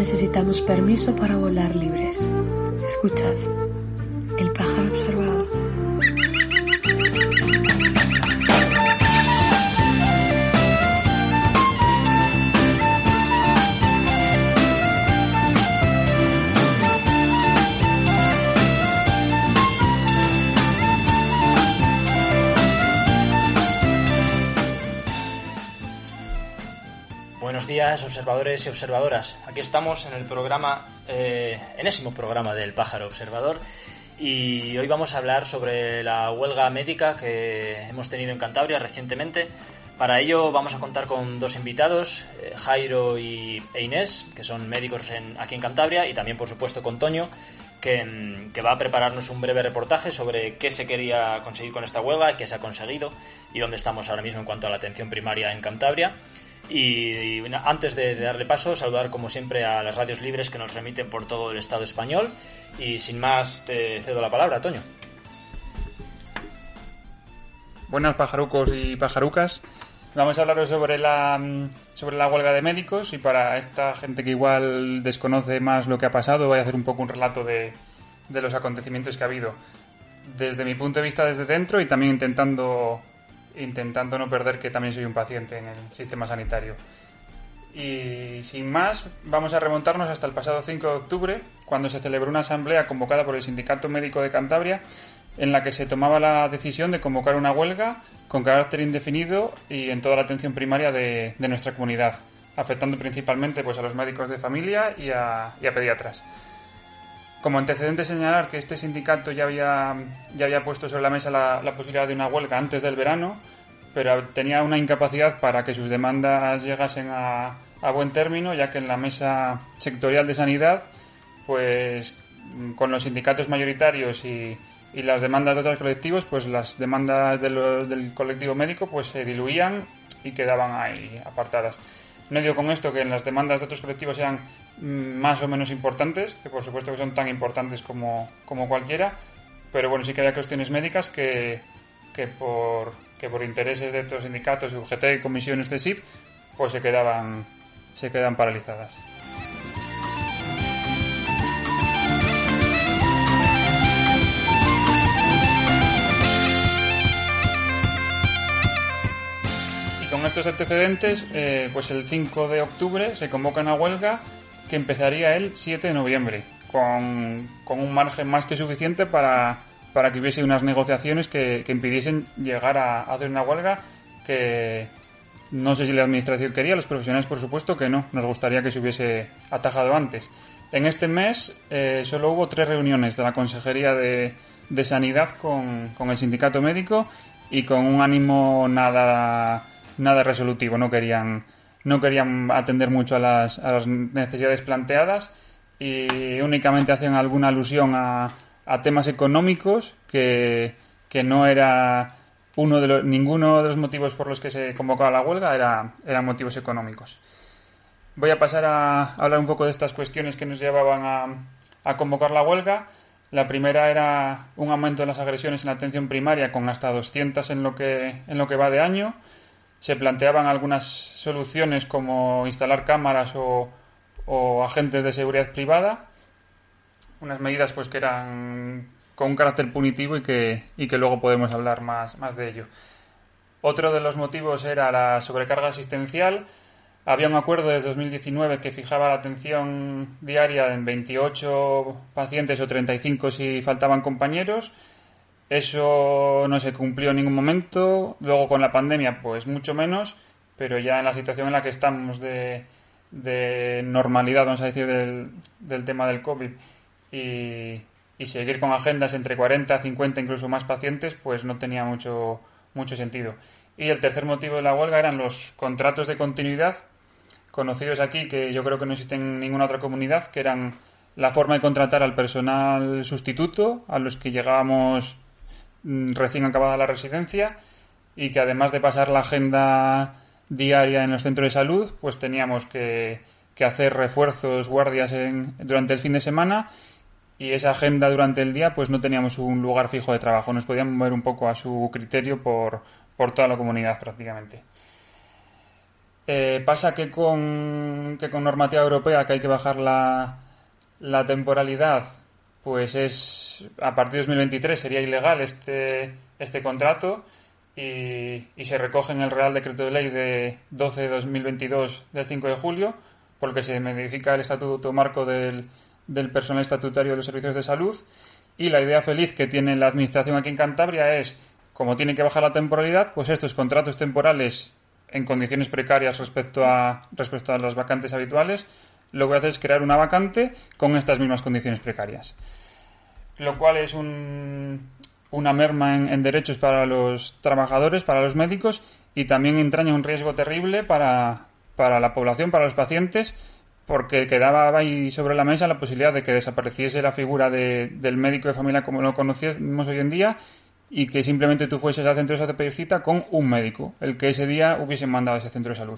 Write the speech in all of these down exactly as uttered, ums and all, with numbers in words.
necesitamos permiso para volar libres. Escuchad, el pájaro observado. Buenos días, observadores y observadoras. Aquí estamos en el programa, eh, enésimo programa del Pájaro Observador, y hoy vamos a hablar sobre la huelga médica que hemos tenido en Cantabria recientemente. Para ello vamos a contar con dos invitados, eh, Jairo y, e Inés, que son médicos en, aquí en Cantabria, y también por supuesto con Toño, que, que va a prepararnos un breve reportaje sobre qué se quería conseguir con esta huelga, qué se ha conseguido y dónde estamos ahora mismo en cuanto a la atención primaria en Cantabria. Y, y antes de, de darle paso, saludar como siempre a las radios libres que nos remiten por todo el Estado español. Y sin más, te cedo la palabra, Toño. Buenas pajarucos y pajarucas. Vamos a hablar sobre la, sobre la huelga de médicos, y para esta gente que igual desconoce más lo que ha pasado, voy a hacer un poco un relato de, de los acontecimientos que ha habido desde mi punto de vista, desde dentro, y también intentando... intentando no perder que también soy un paciente en el sistema sanitario. Y sin más, vamos a remontarnos hasta el pasado cinco de octubre, cuando se celebró una asamblea convocada por el Sindicato Médico de Cantabria, en la que se tomaba la decisión de convocar una huelga con carácter indefinido y en toda la atención primaria de, de nuestra comunidad, afectando principalmente pues, a los médicos de familia y a, y a pediatras. Como antecedente, señalar que este sindicato ya había, ya había puesto sobre la mesa la, la posibilidad de una huelga antes del verano, pero tenía una incapacidad para que sus demandas llegasen a, a buen término, ya que en la mesa sectorial de sanidad, pues con los sindicatos mayoritarios y, y las demandas de otros colectivos, pues las demandas de lo, del colectivo médico pues se diluían y quedaban ahí apartadas. No digo con esto que en las demandas de otros colectivos sean más o menos importantes, que por supuesto que son tan importantes como, como cualquiera, pero bueno, sí que había cuestiones médicas que, que, por, que por intereses de estos sindicatos, U G T y comisiones de S I P, pues se quedaban, se quedan paralizadas. Con estos antecedentes, eh, pues el cinco de octubre se convoca una huelga que empezaría el siete de noviembre, con, con un margen más que suficiente para, para que hubiese unas negociaciones que, que impidiesen llegar a, a hacer una huelga que no sé si la administración quería, los profesionales por supuesto que no, nos gustaría que se hubiese atajado antes. En este mes eh, solo hubo tres reuniones de la Consejería de, de Sanidad con, con el sindicato médico y con un ánimo nada... nada resolutivo, no querían no querían atender mucho a las, a las necesidades planteadas y únicamente hacían alguna alusión a, a temas económicos que, que no era uno de los, ninguno de los motivos por los que se convocaba la huelga era, eran motivos económicos. Voy a pasar a hablar un poco de estas cuestiones que nos llevaban a, a convocar la huelga. La primera era un aumento de las agresiones en la atención primaria con hasta doscientas en lo que, en lo que va de año. Se planteaban algunas soluciones como instalar cámaras o, o agentes de seguridad privada, unas medidas pues que eran con un carácter punitivo y que, y que luego podemos hablar más, más de ello. Otro de los motivos era la sobrecarga asistencial. Había un acuerdo desde dos mil diecinueve que fijaba la atención diaria en veintiocho pacientes o treinta y cinco si faltaban compañeros. Eso no se cumplió en ningún momento. Luego con la pandemia pues mucho menos, pero ya en la situación en la que estamos de, de normalidad, vamos a decir, del, del tema del COVID y, y seguir con agendas entre cuarenta, cincuenta, incluso más pacientes, pues no tenía mucho, mucho sentido. Y el tercer motivo de la huelga eran los contratos de continuidad, conocidos aquí, que yo creo que no existen en ninguna otra comunidad, que eran la forma de contratar al personal sustituto, a los que llegábamos recién acabada la residencia, y que además de pasar la agenda diaria en los centros de salud, pues teníamos que, que hacer refuerzos, guardias en, durante el fin de semana, y esa agenda durante el día pues no teníamos un lugar fijo de trabajo, nos podíamos mover un poco a su criterio por, por toda la comunidad prácticamente. Eh, pasa que con, que con normativa europea, que hay que bajar la, la temporalidad, pues es a partir de dos mil veintitrés sería ilegal este, este contrato y, y se recoge en el Real Decreto de Ley de doce de dos mil veintidós del cinco de julio, por el que se modifica el Estatuto Marco del, del personal estatutario de los servicios de salud. Y la idea feliz que tiene la Administración aquí en Cantabria es, como tiene que bajar la temporalidad, pues estos contratos temporales en condiciones precarias respecto a, respecto a las vacantes habituales, lo que voy a hacer es crear una vacante con estas mismas condiciones precarias. Lo cual es un, una merma en, en derechos para los trabajadores, para los médicos, y también entraña un riesgo terrible para, para la población, para los pacientes, porque quedaba ahí sobre la mesa la posibilidad de que desapareciese la figura de, del médico de familia como lo conocemos hoy en día, y que simplemente tú fueses al centro de salud a pedir cita con un médico, el que ese día hubiesen mandado a ese centro de salud.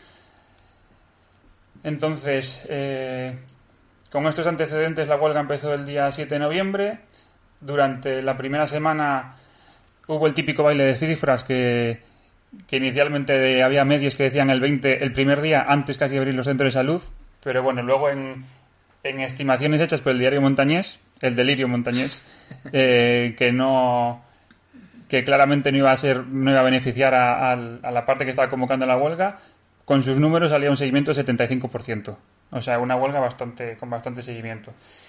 Entonces, eh, con estos antecedentes, la huelga empezó el día siete de noviembre. Durante la primera semana hubo el típico baile de cifras que, que inicialmente había medios que decían el veinte, el primer día antes casi de abrir los centros de salud, pero bueno, luego en, en estimaciones hechas por el diario Montañés, el delirio Montañés, eh, que no... que claramente no iba a ser, no iba a beneficiar a, a, a la parte que estaba convocando la huelga, con sus números salía un seguimiento del setenta y cinco por ciento. O sea, una huelga bastante con bastante seguimiento.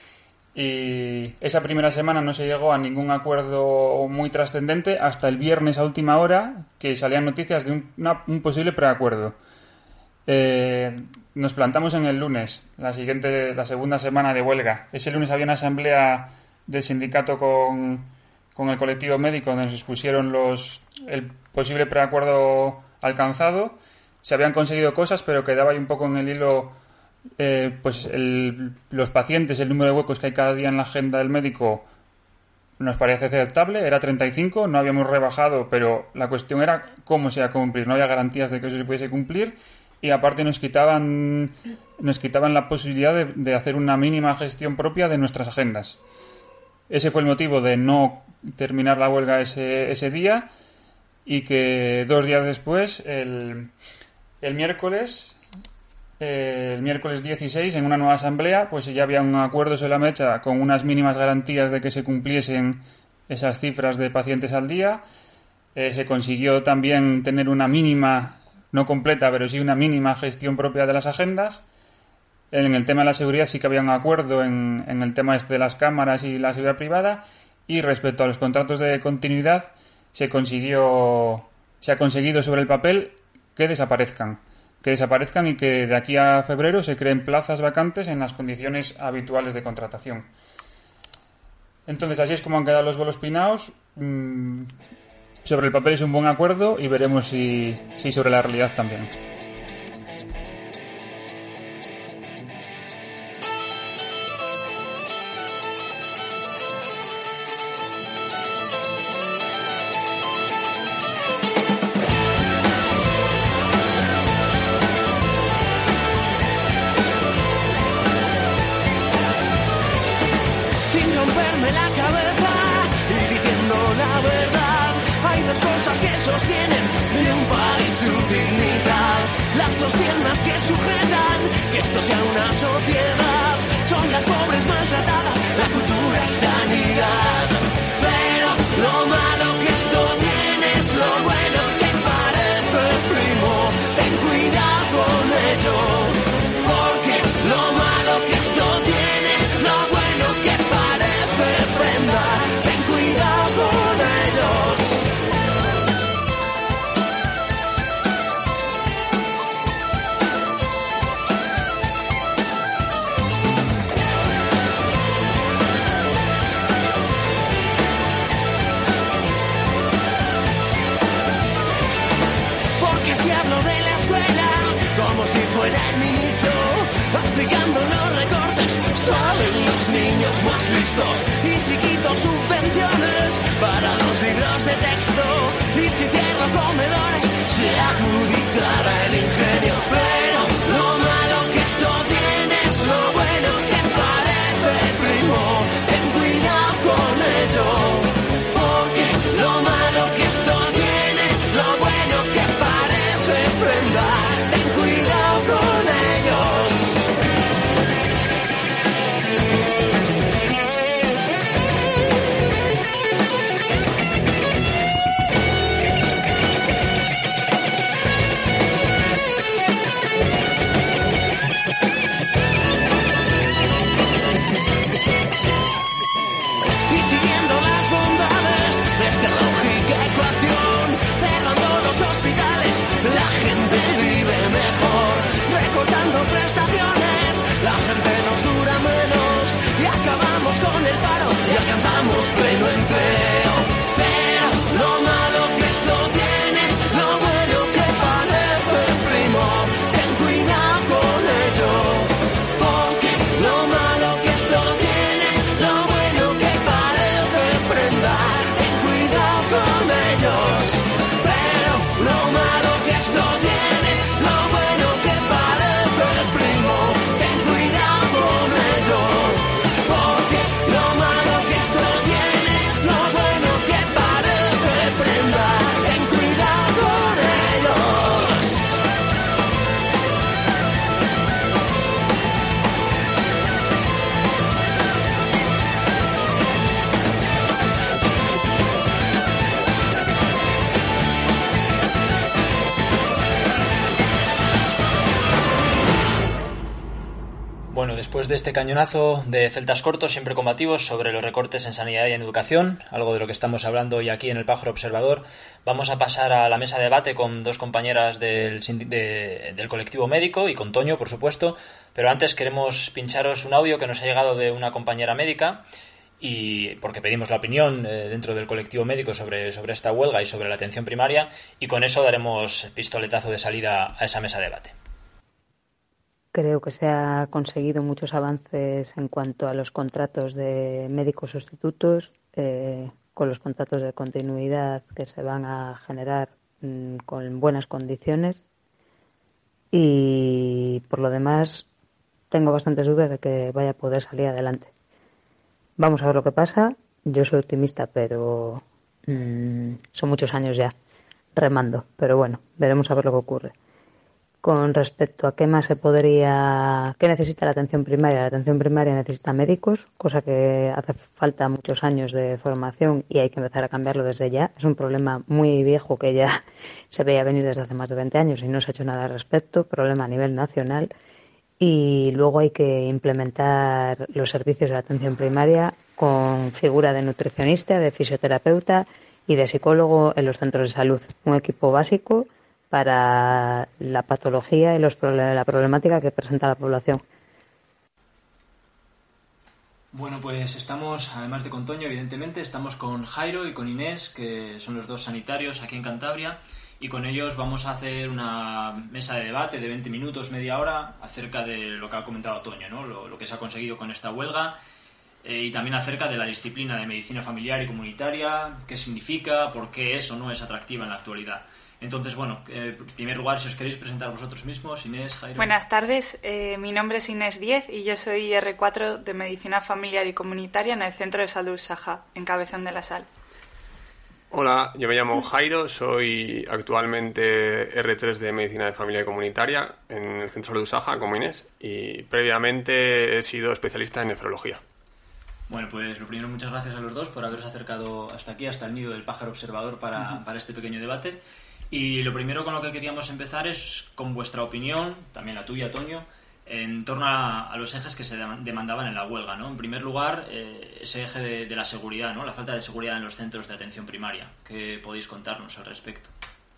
Y esa primera semana no se llegó a ningún acuerdo muy trascendente hasta el viernes a última hora, que salían noticias de un, una, un posible preacuerdo. Eh, nos plantamos en el lunes, la siguiente, la segunda semana de huelga. Ese lunes había una asamblea del sindicato con... con el colectivo médico, donde nos expusieron los, el posible preacuerdo alcanzado. Se habían conseguido cosas, pero quedaba ahí un poco en el hilo, eh, pues el, los pacientes, el número de huecos que hay cada día en la agenda del médico nos parece aceptable, era treinta y cinco, no habíamos rebajado, pero la cuestión era cómo se iba a cumplir, no había garantías de que eso se pudiese cumplir, y aparte nos quitaban, nos quitaban la posibilidad de, de hacer una mínima gestión propia de nuestras agendas. Ese fue el motivo de no terminar la huelga ese, ese día, y que dos días después, el, el miércoles, eh, el miércoles dieciséis, en una nueva asamblea, pues ya había un acuerdo sobre la mesa con unas mínimas garantías de que se cumpliesen esas cifras de pacientes al día. Eh, se consiguió también tener una mínima, no completa, pero sí una mínima gestión propia de las agendas. En el tema de la seguridad sí que había un acuerdo en, en el tema este de las cámaras y la seguridad privada, y respecto a los contratos de continuidad se consiguió se ha conseguido sobre el papel que desaparezcan que desaparezcan y que de aquí a febrero se creen plazas vacantes en las condiciones habituales de contratación. Entonces así es como han quedado los bolos pinaos. Mm, sobre el papel es un buen acuerdo y veremos si, si sobre la realidad también. Ten después de este cañonazo de celtas cortos, siempre combativos, sobre los recortes en sanidad y en educación, algo de lo que estamos hablando hoy aquí en el Pájaro Observador, vamos a pasar a la mesa de debate con dos compañeras del, de, del colectivo médico y con Toño, por supuesto, pero antes queremos pincharos un audio que nos ha llegado de una compañera médica, y porque pedimos la opinión eh, dentro del colectivo médico sobre, sobre esta huelga y sobre la atención primaria, y con eso daremos pistoletazo de salida a esa mesa de debate. Creo que se ha conseguido muchos avances en cuanto a los contratos de médicos sustitutos, eh, con los contratos de continuidad que se van a generar mmm, con buenas condiciones, y por lo demás tengo bastantes dudas de que vaya a poder salir adelante. Vamos a ver lo que pasa. Yo soy optimista, pero mmm, son muchos años ya remando, pero bueno, veremos a ver lo que ocurre. Con respecto a qué más se podría, qué necesita la atención primaria, la atención primaria necesita médicos, cosa que hace falta muchos años de formación y hay que empezar a cambiarlo desde ya. Es un problema muy viejo que ya se veía venir desde hace más de veinte años y no se ha hecho nada al respecto, problema a nivel nacional. Y luego hay que implementar los servicios de la atención primaria con figura de nutricionista, de fisioterapeuta y de psicólogo en los centros de salud. Un equipo básico para la patología y los, la problemática que presenta la población. Bueno, pues estamos, además de con Toño, evidentemente, estamos con Jairo y con Inés, que son los dos sanitarios aquí en Cantabria, y con ellos vamos a hacer una mesa de debate de veinte minutos, media hora, acerca de lo que ha comentado Toño, ¿no? Lo, lo que se ha conseguido con esta huelga, eh, y también acerca de la disciplina de medicina familiar y comunitaria, qué significa, por qué es o no es atractiva en la actualidad. Entonces, bueno, eh, en primer lugar, si os queréis presentar vosotros mismos, Inés, Jairo. Buenas tardes, eh, mi nombre es Inés Diez y yo soy erre cuatro de Medicina Familiar y Comunitaria en el Centro de Salud Saja, en Cabezón de la Sal. Hola, yo me llamo Jairo, soy actualmente erre tres de Medicina de Familia y Comunitaria en el Centro de Salud Saja, como Inés, y previamente he sido especialista en nefrología. Bueno, pues lo primero, muchas gracias a los dos por haberos acercado hasta aquí, hasta el nido del Pájaro Observador para, uh-huh. para este pequeño debate. Y lo primero con lo que queríamos empezar es con vuestra opinión, también la tuya, Toño, en torno a, a los ejes que se demandaban en la huelga, ¿no? En primer lugar, eh, ese eje de, de la seguridad, ¿no? La falta de seguridad en los centros de atención primaria. ¿Qué podéis contarnos al respecto?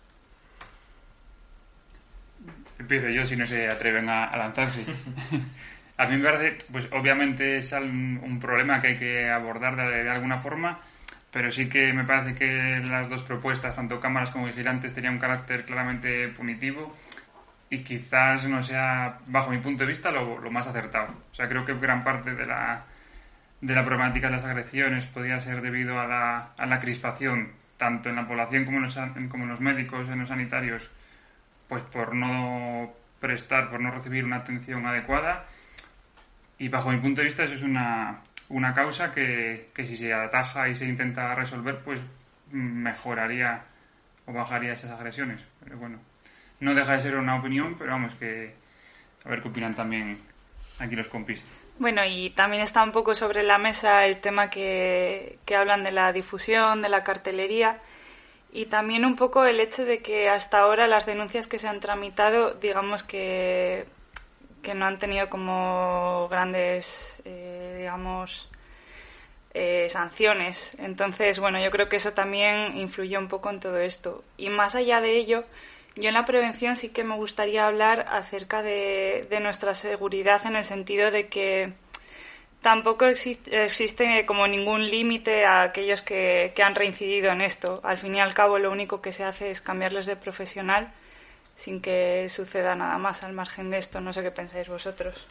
Empiezo yo si no se atreven a, a lanzarse. A mí me parece, pues obviamente es un, un problema que hay que abordar de, de alguna forma, pero sí que me parece que las dos propuestas, tanto cámaras como vigilantes, tenían un carácter claramente punitivo y quizás no sea, bajo mi punto de vista, lo, lo más acertado. O sea, creo que gran parte de la, de la problemática de las agresiones podía ser debido a la, a la crispación, tanto en la población como en, los, como en los médicos, en los sanitarios, pues por no prestar, por no recibir una atención adecuada. Y bajo mi punto de vista eso es una... una causa que, que si se ataja y se intenta resolver, pues mejoraría o bajaría esas agresiones. Pero bueno, no deja de ser una opinión, pero vamos, que a ver qué opinan también aquí los compis. Bueno, y también está un poco sobre la mesa el tema que, que hablan de la difusión, de la cartelería, y también un poco el hecho de que hasta ahora las denuncias que se han tramitado, digamos que... que no han tenido como grandes, eh, digamos, eh, sanciones. Entonces, bueno, yo creo que eso también influye un poco en todo esto. Y más allá de ello, yo en la prevención sí que me gustaría hablar acerca de, de nuestra seguridad, en el sentido de que tampoco existe, existe como ningún límite a aquellos que, que han reincidido en esto. Al fin y al cabo, lo único que se hace es cambiarles de profesional sin que suceda nada más al margen de esto. No sé qué pensáis vosotros.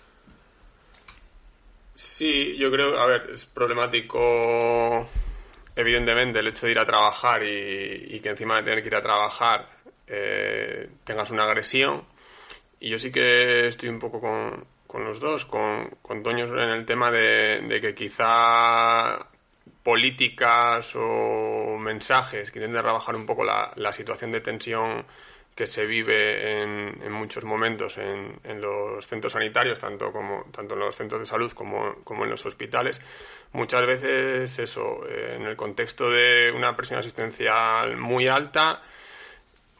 Sí, yo creo, a ver, es problemático evidentemente el hecho de ir a trabajar y, y que encima de tener que ir a trabajar eh, tengas una agresión. Y yo sí que estoy un poco con, con los dos, con, con Toño en el tema de, de que quizá políticas o mensajes que intenten rebajar un poco la, la situación de tensión que se vive en, en muchos momentos en, en los centros sanitarios, tanto como tanto en los centros de salud como, como en los hospitales. Muchas veces eso, eh, en el contexto de una presión asistencial muy alta,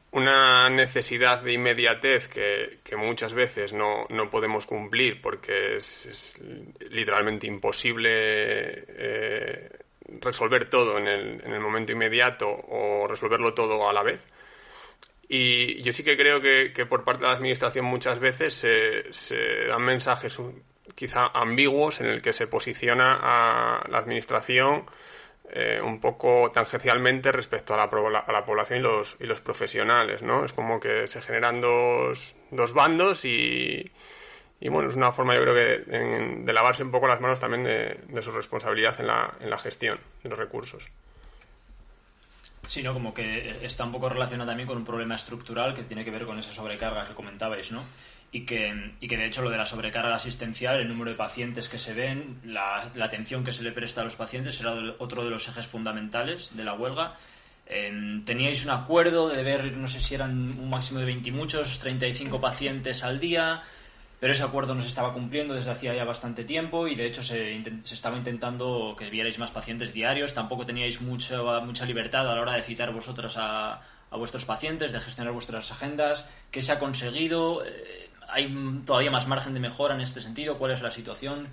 una necesidad de inmediatez que, que muchas veces no, no podemos cumplir porque es, es literalmente imposible eh, resolver todo en el, en el momento inmediato o resolverlo todo a la vez. Y yo sí que creo que, que por parte de la administración muchas veces se, se dan mensajes quizá ambiguos en el que se posiciona a la administración Eh, un poco tangencialmente respecto a la, a la población y los, y los profesionales, ¿no? Es como que se generan dos, dos bandos y, y bueno, es una forma, yo creo que de, de lavarse un poco las manos también de, de su responsabilidad en la, en la gestión de los recursos. Sí, ¿no? Como que está un poco relacionado también con un problema estructural que tiene que ver con esa sobrecarga que comentabais, ¿no? Y que, y que de hecho lo de la sobrecarga asistencial, el número de pacientes que se ven, la, la atención que se le presta a los pacientes era otro de los ejes fundamentales de la huelga. Eh, teníais un acuerdo de ver, no sé si eran un máximo de veinte y muchos, treinta y cinco pacientes al día, pero ese acuerdo no se estaba cumpliendo desde hacía ya bastante tiempo y de hecho se, intent- se estaba intentando que vierais más pacientes diarios. Tampoco teníais mucha, mucha libertad a la hora de citar vosotras a, a vuestros pacientes, de gestionar vuestras agendas. ¿Qué se ha conseguido? Eh, ¿Hay todavía más margen de mejora en este sentido? ¿Cuál es la situación?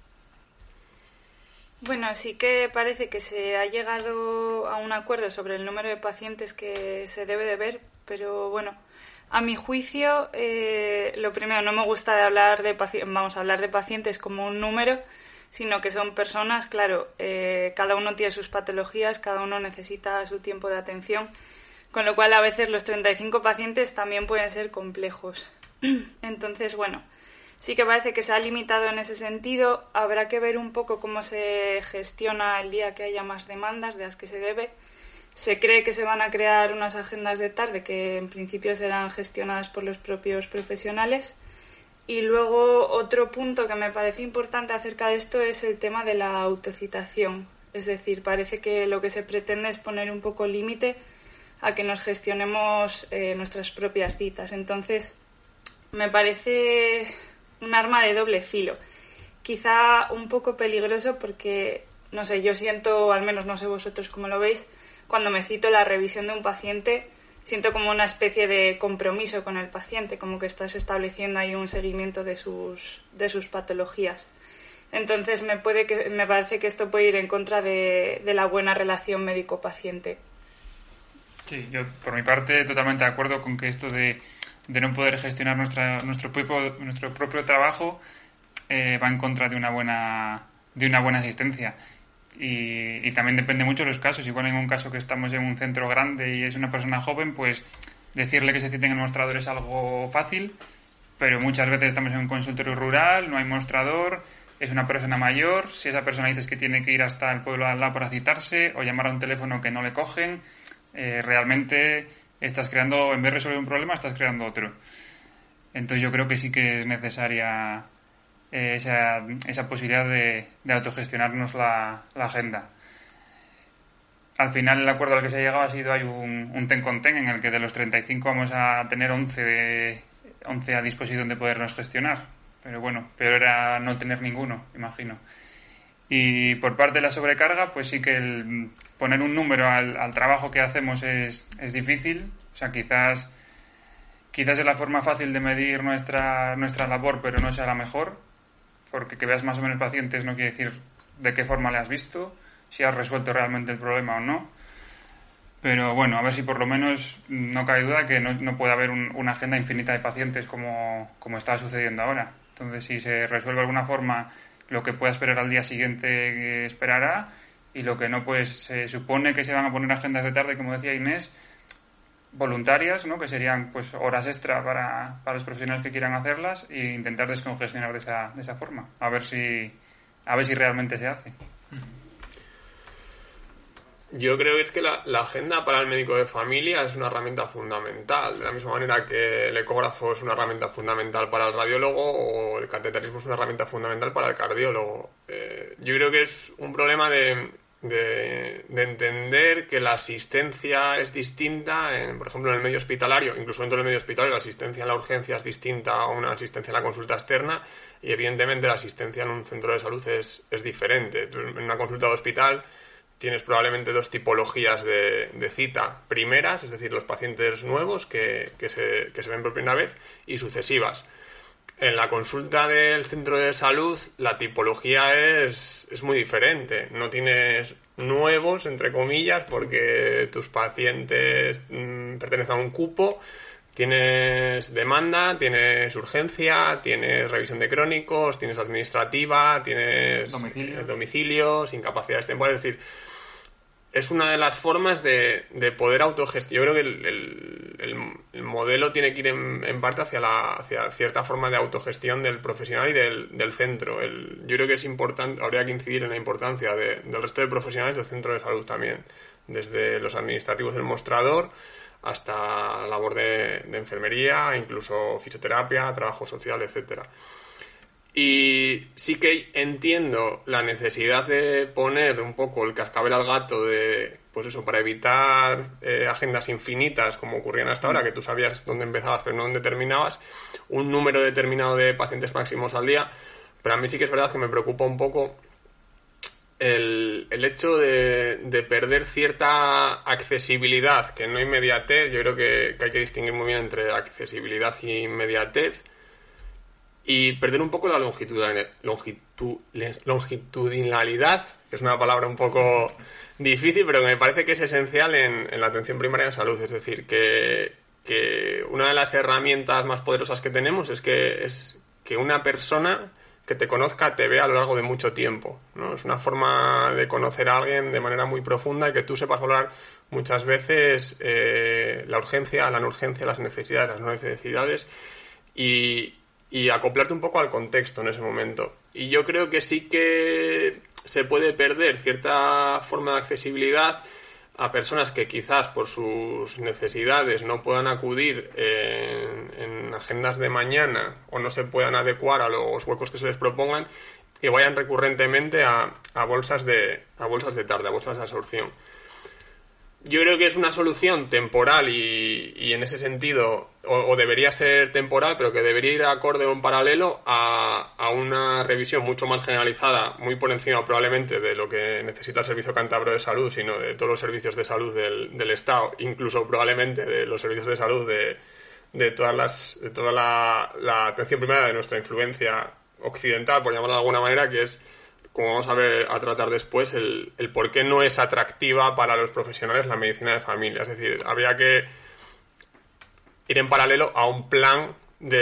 Bueno, sí que parece que se ha llegado a un acuerdo sobre el número de pacientes que se debe de ver, pero bueno, a mi juicio, eh, lo primero, no me gusta de hablar de paci- vamos a hablar de pacientes como un número, sino que son personas, claro, eh, cada uno tiene sus patologías, cada uno necesita su tiempo de atención, con lo cual a veces los treinta y cinco pacientes también pueden ser complejos. Entonces, bueno, sí que parece que se ha limitado en ese sentido. Habrá que ver un poco cómo se gestiona el día que haya más demandas de las que se debe. Se cree que se van a crear unas agendas de tarde que en principio serán gestionadas por los propios profesionales. Y luego otro punto que me parece importante acerca de esto es el tema de la autocitación. Es decir, parece que lo que se pretende es poner un poco límite a que nos gestionemos eh, nuestras propias citas. Entonces, me parece un arma de doble filo. Quizá un poco peligroso porque, no sé, yo siento, al menos no sé vosotros cómo lo veis, cuando me cito la revisión de un paciente, siento como una especie de compromiso con el paciente, como que estás estableciendo ahí un seguimiento de sus, de sus patologías. Entonces me, puede que, me parece que esto puede ir en contra de, de la buena relación médico-paciente. Sí, yo por mi parte totalmente de acuerdo con que esto de de no poder gestionar nuestra, nuestro propio nuestro propio trabajo eh, va en contra de una buena de una buena asistencia y, y también depende mucho de los casos. Igual en un caso que estamos en un centro grande y es una persona joven, pues decirle que se cite en el mostrador es algo fácil, pero muchas veces estamos en un consultorio rural, no hay mostrador, es una persona mayor, si esa persona dices que tiene que ir hasta el pueblo de al lado para citarse o llamar a un teléfono que no le cogen, eh, realmente estás creando, en vez de resolver un problema, estás creando otro. Entonces yo creo que sí que es necesaria eh, esa, esa posibilidad de, de autogestionarnos la, la agenda. Al final el acuerdo al que se ha llegado ha sido, hay un, un ten con ten en el que de los treinta y cinco vamos a tener once, de, once a disposición de podernos gestionar. Pero bueno, peor era no tener ninguno, imagino. Y por parte de la sobrecarga, pues sí que el poner un número al, al trabajo que hacemos es, es difícil. O sea, quizás quizás es la forma fácil de medir nuestra nuestra labor, pero no sea la mejor. Porque que veas más o menos pacientes no quiere decir de qué forma le has visto, si has resuelto realmente el problema o no. Pero bueno, a ver si por lo menos no cabe duda que no, no puede haber un, una agenda infinita de pacientes como, como está sucediendo ahora. Entonces, si se resuelve de alguna forma lo que pueda esperar al día siguiente esperará, y lo que no, pues se supone que se van a poner agendas de tarde, como decía Inés, voluntarias, ¿no? Que serían pues horas extra para, para los profesionales que quieran hacerlas e intentar descongestionar de esa, de esa forma, a ver si a ver si realmente se hace. Yo creo que es que la, la agenda para el médico de familia es una herramienta fundamental, de la misma manera que el ecógrafo es una herramienta fundamental para el radiólogo o el cateterismo es una herramienta fundamental para el cardiólogo. Eh, yo creo que es un problema de, de, de entender que la asistencia es distinta, en, por ejemplo, en el medio hospitalario, incluso dentro del medio hospitalario, la asistencia en la urgencia es distinta a una asistencia en la consulta externa y, evidentemente, la asistencia en un centro de salud es, es diferente. En una consulta de hospital tienes probablemente dos tipologías de, de cita. Primeras, es decir, los pacientes nuevos que, que, se, que se ven por primera vez, y sucesivas. En la consulta del centro de salud la tipología es, es muy diferente. No tienes nuevos, entre comillas, porque tus pacientes mmm, pertenecen a un cupo. Tienes demanda, tienes urgencia, tienes revisión de crónicos, tienes administrativa, tienes domicilios, domicilios incapacidades temporales. Es decir, es una de las formas de, de poder autogestionar. Yo creo que el, el, el, el modelo tiene que ir en, en parte hacia, la, hacia cierta forma de autogestión del profesional y del, del centro. El, yo creo que es importante, habría que incidir en la importancia de, del resto de profesionales del centro de salud también, desde los administrativos del mostrador hasta la labor de, de enfermería, incluso fisioterapia, trabajo social, etcétera. Y sí que entiendo la necesidad de poner un poco el cascabel al gato de, pues eso, para evitar eh, agendas infinitas como ocurrían hasta ahora, que tú sabías dónde empezabas pero no dónde terminabas, un número determinado de pacientes máximos al día. Pero a mí sí que es verdad que me preocupa un poco el, el hecho de, de perder cierta accesibilidad, que no inmediatez. Yo creo que, que hay que distinguir muy bien entre accesibilidad y inmediatez, y perder un poco la longitudinalidad, longitud, longitudinalidad, que es una palabra un poco difícil, pero que me parece que es esencial en, en la atención primaria en salud. Es decir, que, que una de las herramientas más poderosas que tenemos es que, es que una persona que te conozca te vea a lo largo de mucho tiempo, ¿no? Es una forma de conocer a alguien de manera muy profunda y que tú sepas valorar muchas veces eh, la urgencia, la no urgencia, las necesidades, las no necesidades, y, y acoplarte un poco al contexto en ese momento. Y yo creo que sí que se puede perder cierta forma de accesibilidad a personas que quizás por sus necesidades no puedan acudir en, en agendas de mañana o no se puedan adecuar a los huecos que se les propongan y vayan recurrentemente a, a bolsas de a bolsas de tarde, a bolsas de absorción. Yo creo que es una solución temporal y, y en ese sentido, o, o debería ser temporal, pero que debería ir acorde o en paralelo a, a una revisión mucho más generalizada, muy por encima probablemente de lo que necesita el Servicio Cántabro de Salud, sino de todos los servicios de salud del, del Estado, incluso probablemente de los servicios de salud de, de todas las de toda la, la atención primaria de nuestra influencia occidental, por llamarlo de alguna manera, que es, como vamos a ver a tratar después, el, el por qué no es atractiva para los profesionales la medicina de familia. Es decir, habría que ir en paralelo a un plan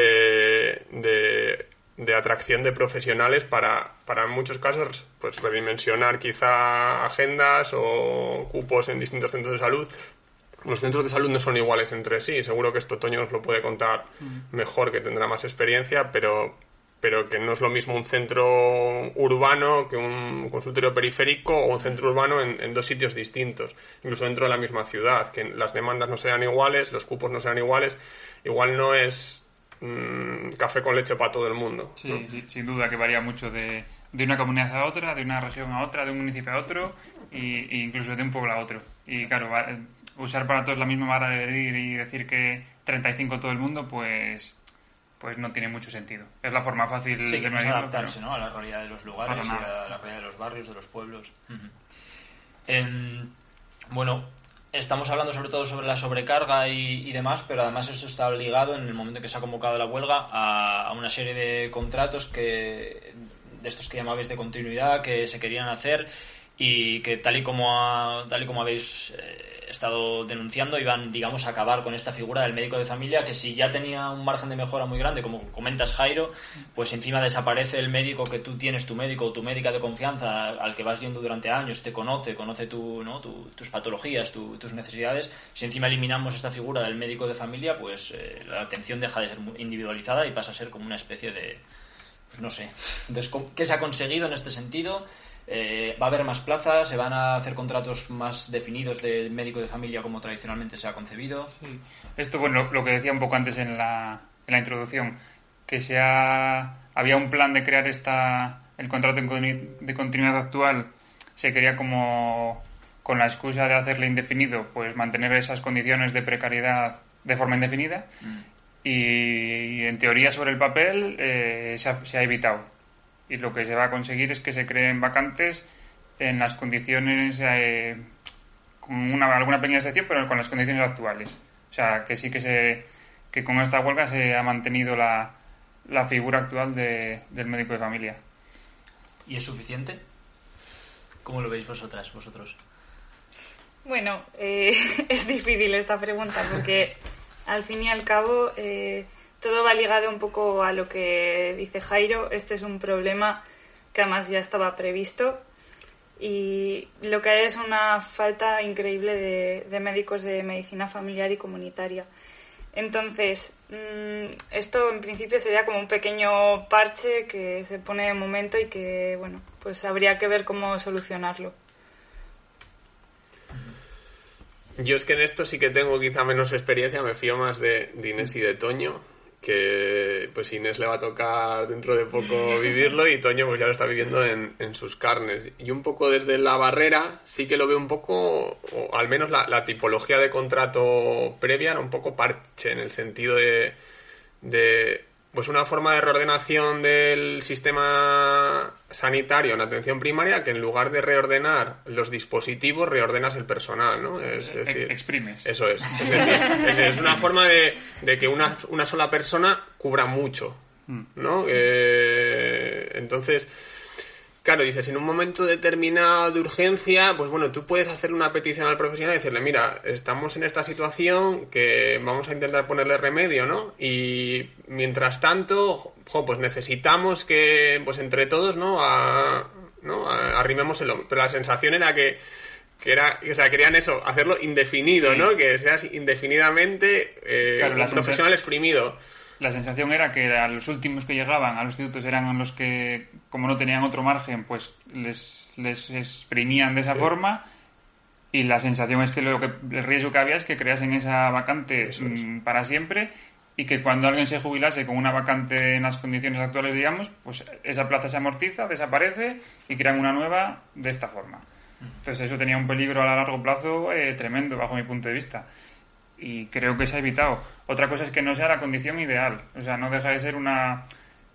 de, de, de atracción de profesionales para, para en muchos casos, pues redimensionar quizá agendas o cupos en distintos centros de salud. Los centros de salud no son iguales entre sí, seguro que esto Toño nos lo puede contar mejor, que tendrá más experiencia, pero... pero que no es lo mismo un centro urbano que un consultorio periférico o un centro urbano en, en dos sitios distintos, incluso dentro de la misma ciudad, que las demandas no sean iguales, los cupos no sean iguales, igual no es mmm, café con leche para todo el mundo, sí, ¿no? Sí, sin duda que varía mucho de, de una comunidad a otra, de una región a otra, de un municipio a otro y, e incluso de un pueblo a otro. Y claro, va, usar para todos la misma vara de medir y decir que treinta y cinco todo el mundo, pues... pues no tiene mucho sentido. Es la forma fácil sí, de medirlo, adaptarse, pero... ¿no? A la realidad de los lugares y a la realidad de los barrios, de los pueblos. Uh-huh. Eh, bueno, estamos hablando sobre todo sobre la sobrecarga y, y demás, pero además eso está ligado, en el momento en que se ha convocado la huelga, a, a una serie de contratos que de estos que llamabais de continuidad, que se querían hacer y que tal y como ha, tal y como habéis eh, estado denunciando, iban, digamos, a acabar con esta figura del médico de familia, que si ya tenía un margen de mejora muy grande, como comentas, Jairo, pues encima desaparece el médico que tú tienes, tu médico o tu médica de confianza, al que vas yendo durante años, te conoce, conoce tu, ¿no? tu, tus patologías, tu, tus necesidades. Si encima eliminamos esta figura del médico de familia, pues eh, la atención deja de ser individualizada y pasa a ser como una especie de, pues no sé, ¿qué se ha conseguido en este sentido? Eh, va a haber más plazas, se van a hacer contratos más definidos de médico de familia como tradicionalmente se ha concebido. Sí. Esto, bueno, lo, lo que decía un poco antes en la, en la introducción, que se ha, había un plan de crear esta el contrato de continuidad actual, se quería como con la excusa de hacerle indefinido, pues mantener esas condiciones de precariedad de forma indefinida mm. y, y en teoría sobre el papel eh, se, ha, se ha evitado. Y lo que se va a conseguir es que se creen vacantes en las condiciones, eh, con una, alguna pequeña excepción, pero con las condiciones actuales. O sea, que sí que se que con esta huelga se ha mantenido la, la figura actual de, del médico de familia. ¿Y es suficiente? ¿Cómo lo veis vosotras, vosotros? Bueno, eh, es difícil esta pregunta porque al fin y al cabo eh, todo va ligado un poco a lo que dice Jairo. Este es un problema que además ya estaba previsto y lo que hay es una falta increíble de, de médicos de medicina familiar y comunitaria. Entonces, mmm, esto en principio sería como un pequeño parche que se pone de momento y que, bueno, pues habría que ver cómo solucionarlo. Yo es que en esto sí que tengo quizá menos experiencia, me fío más de, de Inés y de Toño, que pues Inés le va a tocar dentro de poco vivirlo y Toño pues ya lo está viviendo en, en sus carnes. Y un poco desde la barrera sí que lo veo un poco, o al menos la, la tipología de contrato previa era un poco parche, en el sentido de, de pues una forma de reordenación del sistema sanitario en atención primaria que en lugar de reordenar los dispositivos, reordenas el personal, ¿no? Es decir, exprimes. Eso es. Es decir, es, es una forma de, de que una, una sola persona cubra mucho, ¿no? Eh, entonces, claro, dices, en un momento determinado de urgencia, pues bueno, tú puedes hacer una petición al profesional y decirle, mira, estamos en esta situación que vamos a intentar ponerle remedio, ¿no? Y mientras tanto, jo, pues necesitamos que, pues entre todos, ¿no? A, ¿no? A, arrimemos el hombro. Pero la sensación era que, que era, o sea, querían eso, hacerlo indefinido, sí. ¿no? Que seas indefinidamente eh, claro, un profesional exprimido. La sensación era que a los últimos que llegaban a los institutos eran los que, como no tenían otro margen, pues les, les exprimían de esa sí. forma, y la sensación es que, lo que el riesgo que había es que creasen esa vacante es. m, para siempre, y que cuando alguien se jubilase con una vacante en las condiciones actuales, digamos, pues esa plaza se amortiza, desaparece y crean una nueva de esta forma. Entonces eso tenía un peligro a largo plazo eh, tremendo bajo mi punto de vista. Y creo que se ha evitado. Otra cosa es que no sea la condición ideal. O sea, no deja de ser una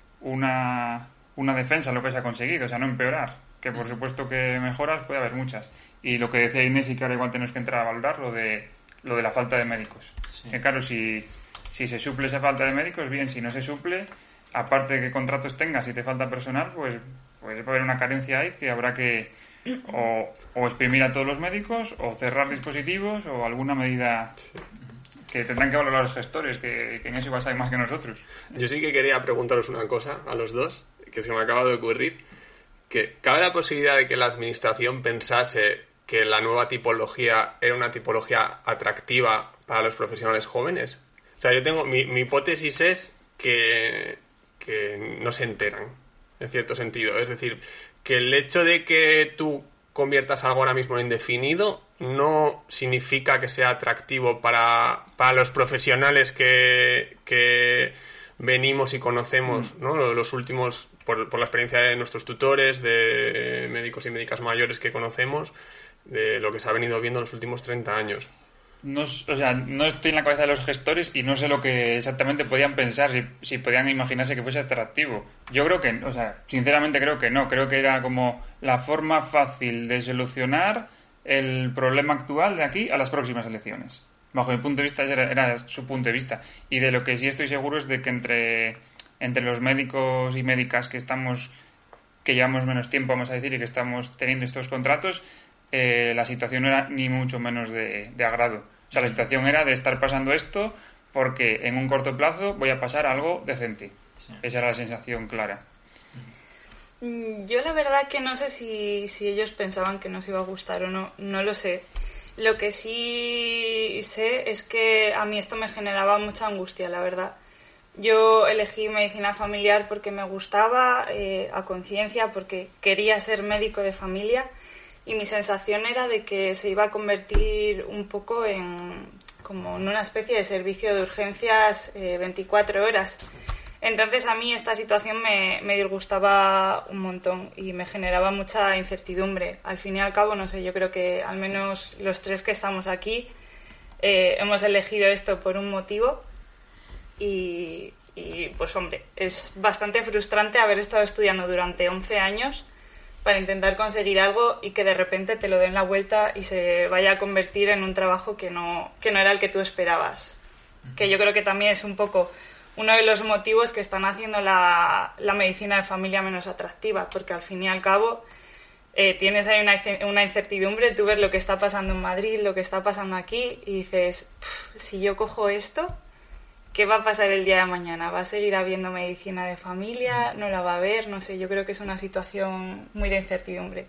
una, una defensa lo que se ha conseguido. O sea, no empeorar. Que por supuesto que mejoras puede haber muchas. Y lo que decía Inés, y que ahora igual tenemos que entrar a valorar, lo de lo de la falta de médicos. Sí. Que claro, si, si se suple esa falta de médicos, bien. Si no se suple, aparte de que contratos tengas y te falta personal, pues, pues puede haber una carencia ahí que habrá que o, o exprimir a todos los médicos, o cerrar dispositivos, o alguna medida que tendrán que valorar los gestores, que, que en eso igual saben más que nosotros. Yo sí que quería preguntaros una cosa a los dos, que se me acaba de ocurrir, que cabe la posibilidad de que la administración pensase que la nueva tipología era una tipología atractiva para los profesionales jóvenes. O sea, yo tengo, mi, mi hipótesis es que, que no se enteran, en cierto sentido. Es decir, que el hecho de que tú conviertas algo ahora mismo en indefinido no significa que sea atractivo para, para los profesionales que, que venimos y conocemos, ¿no? Los últimos, por, por la experiencia de nuestros tutores, de médicos y médicas mayores que conocemos, de lo que se ha venido viendo en los últimos treinta años. No, o sea, no estoy en la cabeza de los gestores y no sé lo que exactamente podían pensar, si, si podían imaginarse que fuese atractivo. Yo creo que, o sea, sinceramente creo que no. Creo que era como la forma fácil de solucionar el problema actual de aquí a las próximas elecciones. Bajo mi punto de vista, era, era su punto de vista. Y de lo que sí estoy seguro es de que entre, entre los médicos y médicas que estamos, que llevamos menos tiempo, vamos a decir, y que estamos teniendo estos contratos, eh, la situación no era ni mucho menos de, de agrado. O sea, la situación era de estar pasando esto porque en un corto plazo voy a pasar algo decente. Sí. Esa era la sensación clara. Yo la verdad que no sé si, si ellos pensaban que nos iba a gustar o no, no lo sé. Lo que sí sé es que a mí esto me generaba mucha angustia, la verdad. Yo elegí medicina familiar porque me gustaba, eh, a conciencia, porque quería ser médico de familia, y mi sensación era de que se iba a convertir un poco en como en una especie de servicio de urgencias eh, veinticuatro horas. Entonces a mí esta situación me, me disgustaba un montón y me generaba mucha incertidumbre. Al fin y al cabo, no sé, yo creo que al menos los tres que estamos aquí eh, hemos elegido esto por un motivo y, y pues hombre, es bastante frustrante haber estado estudiando durante once años para intentar conseguir algo y que de repente te lo den la vuelta y se vaya a convertir en un trabajo que no, que no era el que tú esperabas. Que yo creo que también es un poco uno de los motivos que están haciendo la, la medicina de familia menos atractiva, porque al fin y al cabo eh, tienes ahí una, una incertidumbre, tú ves lo que está pasando en Madrid, lo que está pasando aquí y dices, si yo cojo esto, ¿qué va a pasar el día de mañana? ¿Va a seguir habiendo medicina de familia? ¿No la va a haber? No sé, yo creo que es una situación muy de incertidumbre.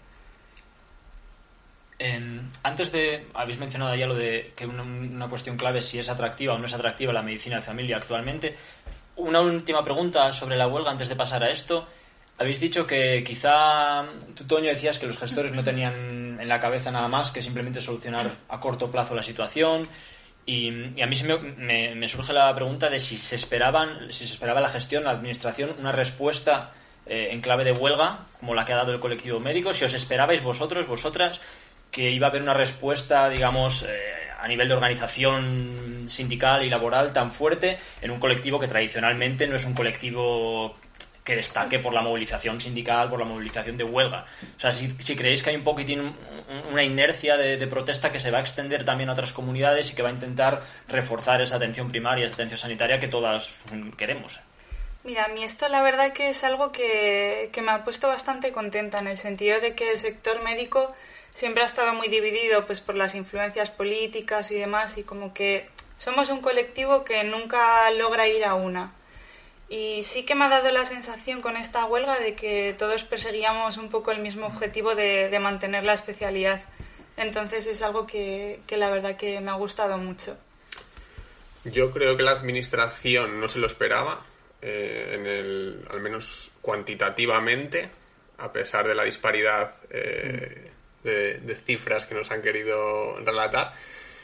Eh, antes de... Habéis mencionado ya lo de que una, una cuestión clave es si es atractiva o no es atractiva la medicina de familia actualmente. Una última pregunta sobre la huelga antes de pasar a esto. Habéis dicho que quizá... Tú, Toño, decías que los gestores no tenían en la cabeza nada más que simplemente solucionar a corto plazo la situación. Y, y a mí se me, me, me surge la pregunta de si se esperaban, si se esperaba la gestión, la administración, una respuesta eh, en clave de huelga, como la que ha dado el colectivo médico. Si os esperabais vosotros, vosotras, que iba a haber una respuesta, digamos, eh, a nivel de organización sindical y laboral tan fuerte en un colectivo que tradicionalmente no es un colectivo que destaque por la movilización sindical, por la movilización de huelga. O sea, si, si creéis que hay un poquitín una inercia de, de protesta que se va a extender también a otras comunidades y que va a intentar reforzar esa atención primaria, esa atención sanitaria que todas queremos. Mira, a mí esto la verdad que es algo que, que me ha puesto bastante contenta, en el sentido de que el sector médico siempre ha estado muy dividido pues por las influencias políticas y demás, y como que somos un colectivo que nunca logra ir a una. Y sí que me ha dado la sensación con esta huelga de que todos perseguíamos un poco el mismo objetivo de, de mantener la especialidad. Entonces es algo que, que la verdad que me ha gustado mucho. Yo creo que la administración no se lo esperaba, eh, en el, al menos cuantitativamente, a pesar de la disparidad eh, de, de cifras que nos han querido relatar.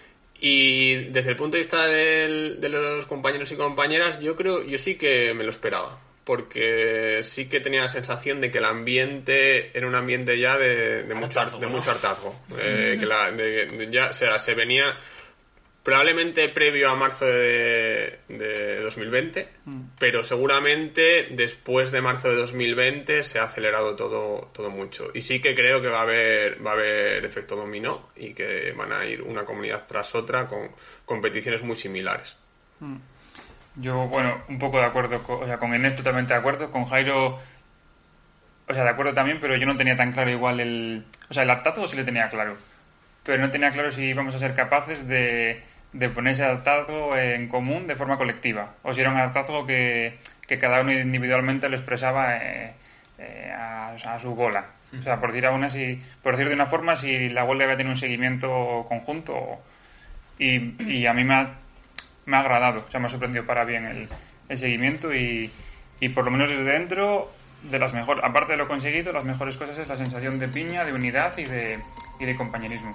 Y desde el punto de vista del, de los compañeros y compañeras, yo creo, yo sí que me lo esperaba, porque sí que tenía la sensación de que el ambiente era un ambiente ya de, de, mucho, de ¿no? mucho hartazgo. Eh, que la, de, de ya, o sea, se venía probablemente previo a marzo de, de dos mil veinte, mm. pero seguramente después de marzo de dos mil veinte se ha acelerado todo, todo mucho. Y sí que creo que va a haber, va a haber efecto dominó y que van a ir una comunidad tras otra con competiciones muy similares. Mm. Yo, bueno, un poco de acuerdo, con, o sea, con Enes totalmente de acuerdo, con Jairo, o sea, de acuerdo también, pero yo no tenía tan claro igual el... O sea, el hartazgo sí le tenía claro, pero no tenía claro si íbamos a ser capaces de, de poner ese hartazgo en común de forma colectiva, o si era un hartazgo que, que cada uno individualmente lo expresaba eh, eh, a, a su bola. O sea, por decir aún así, por decir de una forma, si la huelga había tenido un seguimiento conjunto, y, y a mí me ha, me ha agradado, o sea, me ha sorprendido para bien el, el seguimiento y, y por lo menos desde dentro, de las mejores, aparte de lo conseguido, las mejores cosas es la sensación de piña, de unidad y de, y de compañerismo.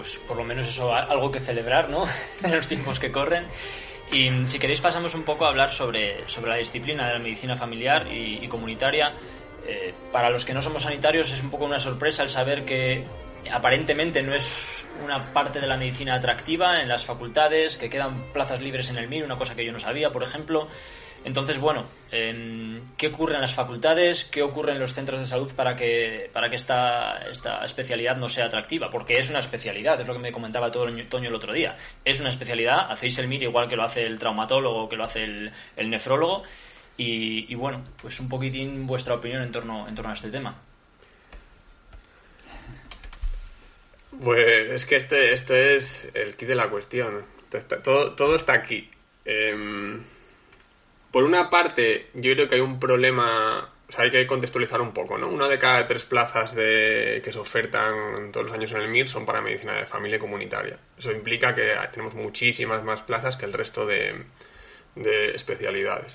pues por lo menos eso, algo que celebrar, ¿no? En los tiempos que corren. Y si queréis pasamos un poco a hablar sobre, sobre la disciplina de la medicina familiar y, y comunitaria. Eh, para los que no somos sanitarios es un poco una sorpresa el saber que aparentemente no es una parte de la medicina atractiva en las facultades, que quedan plazas libres en el M I R, una cosa que yo no sabía, por ejemplo. Entonces, bueno, eh, ¿qué ocurre en las facultades? ¿Qué ocurre en los centros de salud para que para que esta, esta especialidad no sea atractiva? Porque es una especialidad, es lo que me comentaba Toño el otro día. Es una especialidad, hacéis el M I R igual que lo hace el traumatólogo, que lo hace el, el nefrólogo. Y, y bueno, pues un poquitín vuestra opinión en torno, en torno a este tema. Pues es que este, este es el kit de la cuestión. Todo, todo está aquí. Eh, por una parte, yo creo que hay un problema, o sea, hay que contextualizar un poco, ¿no? Una de cada tres plazas de, que se ofertan todos los años en el M I R son para medicina de familia y comunitaria. Eso implica que tenemos muchísimas más plazas que el resto de, de especialidades.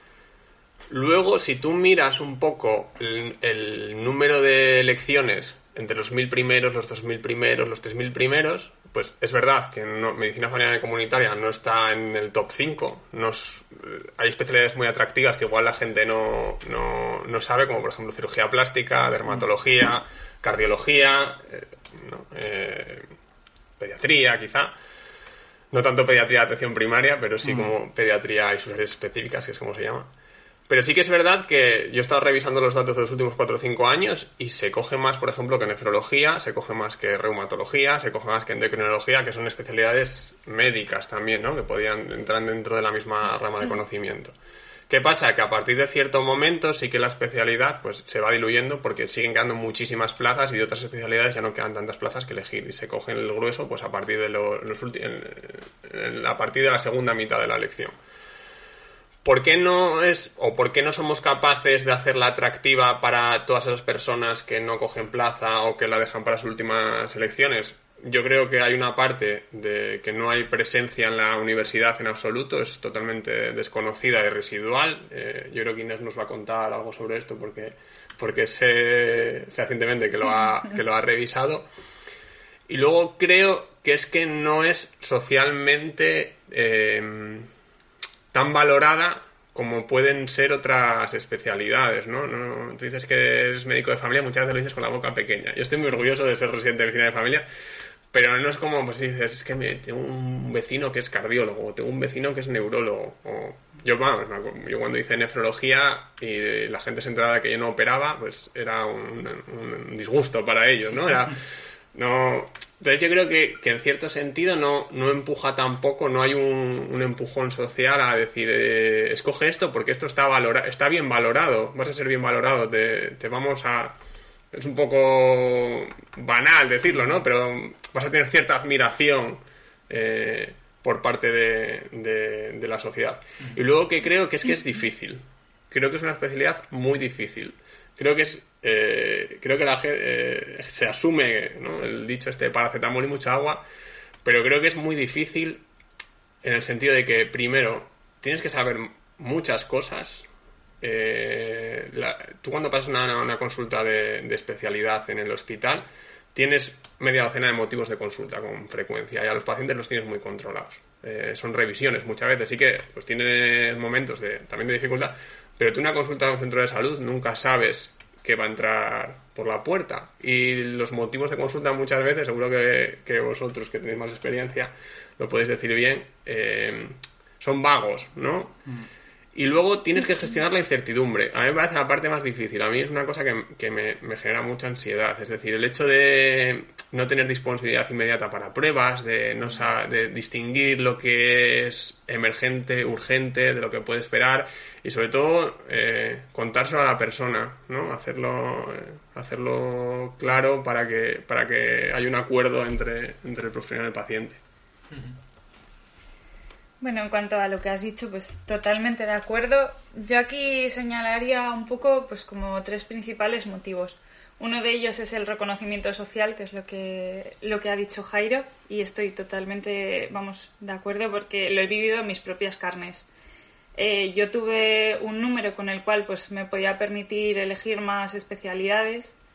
Luego, si tú miras un poco el, el número de elecciones entre los mil primeros, los dos mil primeros, los tres mil primeros, pues es verdad que no, medicina familiar y comunitaria no está en el top cinco. Nos, hay especialidades muy atractivas que igual la gente no, no, no sabe, como por ejemplo cirugía plástica, dermatología, cardiología, eh, no, eh, pediatría quizá. No tanto pediatría de atención primaria, pero sí como pediatría y sus áreas específicas, que es como se llama. Pero sí que es verdad que yo he estado revisando los datos de los últimos cuatro o cinco años y se coge más, por ejemplo, que nefrología, se coge más que reumatología, se coge más que endocrinología, que son especialidades médicas también, ¿no? Que podían entrar dentro de la misma rama de conocimiento. ¿Qué pasa? Que a partir de cierto momento sí que la especialidad pues se va diluyendo porque siguen quedando muchísimas plazas y de otras especialidades ya no quedan tantas plazas que elegir y se cogen el grueso pues a partir de lo, los últimos, a partir de la segunda mitad de la elección. ¿Por qué no es o por qué no somos capaces de hacerla atractiva para todas esas personas que no cogen plaza o que la dejan para sus últimas elecciones? Yo creo que hay una parte de que no hay presencia en la universidad en absoluto, es totalmente desconocida y residual. Eh, yo creo que Inés nos va a contar algo sobre esto porque, porque sé fehacientemente que lo ha, que lo ha revisado. Y luego creo que es que no es socialmente eh, tan valorada como pueden ser otras especialidades, ¿no? no Tú dices que eres médico de familia, muchas veces lo dices con la boca pequeña. Yo estoy muy orgulloso de ser residente de medicina de familia, pero no es como, pues dices, es que me, tengo un vecino que es cardiólogo, o tengo un vecino que es neurólogo, o yo, vamos, yo cuando hice nefrología y la gente se enteraba de que yo no operaba, pues era un, un disgusto para ellos, ¿no? Era, no... Entonces yo creo que, que en cierto sentido no, no empuja tampoco, no hay un, un empujón social a decir, eh, escoge esto porque esto está valora, está bien valorado, vas a ser bien valorado, te, te vamos a... Es un poco banal decirlo, ¿no? Pero vas a tener cierta admiración eh, por parte de, de, de la sociedad. Y luego que creo que es que es difícil. Creo que es una especialidad muy difícil. Creo que es eh, creo que la gente eh, se asume, ¿no? El dicho este de paracetamol y mucha agua, pero creo que es muy difícil en el sentido de que primero tienes que saber muchas cosas. Eh, la, tú cuando pasas una, una consulta de, de especialidad en el hospital tienes media docena de motivos de consulta con frecuencia y a los pacientes los tienes muy controlados. Eh, son revisiones muchas veces, sí que pues tienes momentos de, también de dificultad, pero tú una consulta en un centro de salud nunca sabes que va a entrar por la puerta y los motivos de consulta muchas veces, seguro que, que vosotros que tenéis más experiencia lo podéis decir bien, eh, son vagos, ¿no? Mm. Y luego tienes que gestionar la incertidumbre. A mí me parece la parte más difícil. A mí es una cosa que, que me, me genera mucha ansiedad. Es decir, el hecho de no tener disponibilidad inmediata para pruebas, de no sa- de distinguir lo que es emergente, urgente, de lo que puede esperar y sobre todo eh, contárselo a la persona, ¿no? Hacerlo, eh, hacerlo claro para que, para que haya un acuerdo entre, entre el profesional y el paciente. Uh-huh. Bueno, en cuanto a lo que has dicho, pues totalmente de acuerdo. Yo aquí señalaría un poco pues como tres principales motivos. Uno de ellos es el reconocimiento social, que es lo que lo que ha dicho Jairo, y estoy totalmente, vamos, de acuerdo porque lo he vivido en mis propias carnes. Eh, yo tuve un número con el cual pues me podía permitir elegir más especialidades